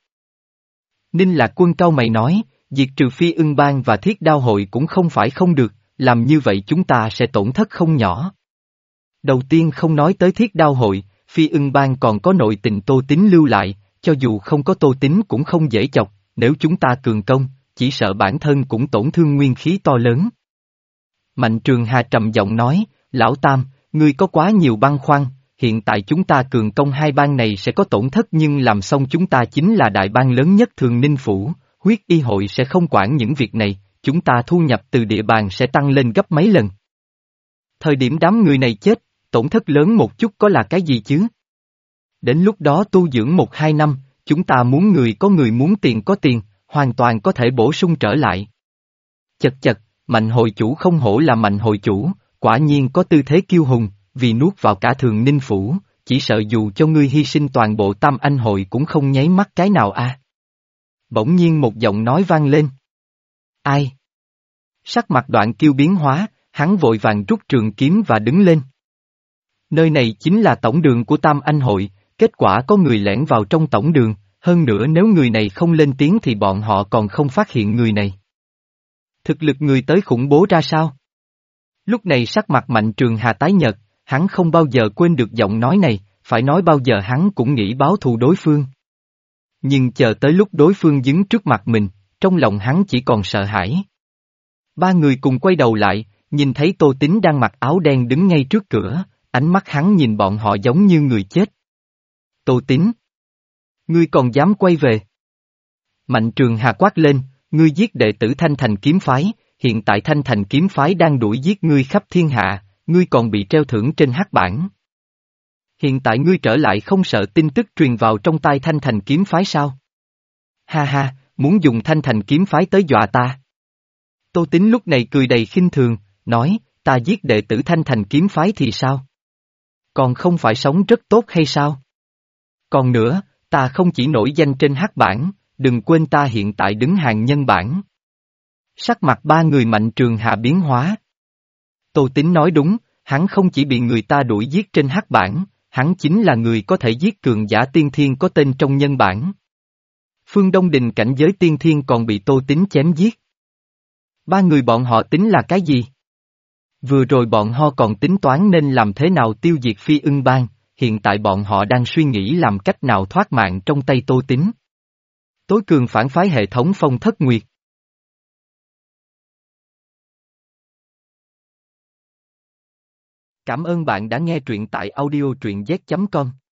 Speaker 1: Ninh Lạc Quân cau mày nói, diệt trừ Phi Ưng Bang và Thiết Đao Hội cũng không phải không được, làm như vậy chúng ta sẽ tổn thất không nhỏ. Đầu tiên không nói tới Thiết Đao Hội, Phi Ưng Bang còn có nội tình Tô Tín lưu lại, cho dù không có Tô Tín cũng không dễ chọc, nếu chúng ta cường công, chỉ sợ bản thân cũng tổn thương nguyên khí to lớn. Mạnh Trường Hà trầm giọng nói, Lão Tam, ngươi có quá nhiều băn khoăn, hiện tại chúng ta cường công hai bang này sẽ có tổn thất nhưng làm xong chúng ta chính là đại bang lớn nhất Thường Ninh Phủ, huyết y hội sẽ không quản những việc này, chúng ta thu nhập từ địa bàn sẽ tăng lên gấp mấy lần. Thời điểm đám người này chết, tổn thất lớn một chút có là cái gì chứ? Đến lúc đó tu dưỡng một hai năm, chúng ta muốn người có người muốn tiền có tiền, hoàn toàn có thể bổ sung trở lại. Chật chật, Mạnh hội chủ không hổ là Mạnh hội chủ, quả nhiên có tư thế kiêu hùng, vì nuốt vào cả Thường Ninh Phủ, chỉ sợ dù cho ngươi hy sinh toàn bộ Tam Anh hội cũng không nháy mắt cái nào a. Bỗng nhiên một giọng nói vang lên. Ai? Sắc mặt Đoạn Kiêu biến hóa, hắn vội vàng rút trường kiếm và đứng lên. Nơi này chính là tổng đường của Tam Anh hội, kết quả có người lẻn vào trong tổng đường, hơn nữa nếu người này không lên tiếng thì bọn họ còn không phát hiện người này. Thực lực người tới khủng bố ra sao? Lúc này sắc mặt Mạnh Trường Hà tái nhợt, hắn không bao giờ quên được giọng nói này, phải nói bao giờ hắn cũng nghĩ báo thù đối phương. Nhưng chờ tới lúc đối phương đứng trước mặt mình, trong lòng hắn chỉ còn sợ hãi. Ba người cùng quay đầu lại, nhìn thấy Tô Tín đang mặc áo đen đứng ngay trước cửa, ánh mắt hắn nhìn bọn họ giống như người chết. Tô Tín! Ngươi còn dám quay về? Mạnh Trường Hà quát lên, ngươi giết đệ tử Thanh Thành kiếm phái, hiện tại Thanh Thành kiếm phái đang đuổi giết ngươi khắp thiên hạ, ngươi còn bị treo thưởng trên hắc bảng. Hiện tại ngươi trở lại không sợ tin tức truyền vào trong tai Thanh Thành kiếm phái sao? Ha ha, muốn dùng Thanh Thành kiếm phái tới dọa ta. Tô Tín lúc này cười đầy khinh thường, nói, ta giết đệ tử Thanh Thành kiếm phái thì sao? Còn không phải sống rất tốt hay sao? Còn nữa, ta không chỉ nổi danh trên hắc bảng, đừng quên ta hiện tại đứng hàng nhân bảng. Sắc mặt ba người Mạnh Trường Hà biến hóa. Tô Tín nói đúng, hắn không chỉ bị người ta đuổi giết trên hắc bảng, hắn chính là người có thể giết cường giả tiên thiên có tên trong nhân bảng. Phương Đông Đình cảnh giới tiên thiên còn bị Tô Tín chém giết. Ba người bọn họ tính là cái gì? Vừa rồi bọn họ còn tính toán nên làm thế nào tiêu diệt Phi Ưng Bang, hiện tại bọn họ đang suy nghĩ làm cách nào thoát mạng trong tay Tô Tín. Tối cường phản phái hệ thống Phong Thất Nguyệt. Cảm ơn bạn đã nghe truyện tại audio truyện z chấm com.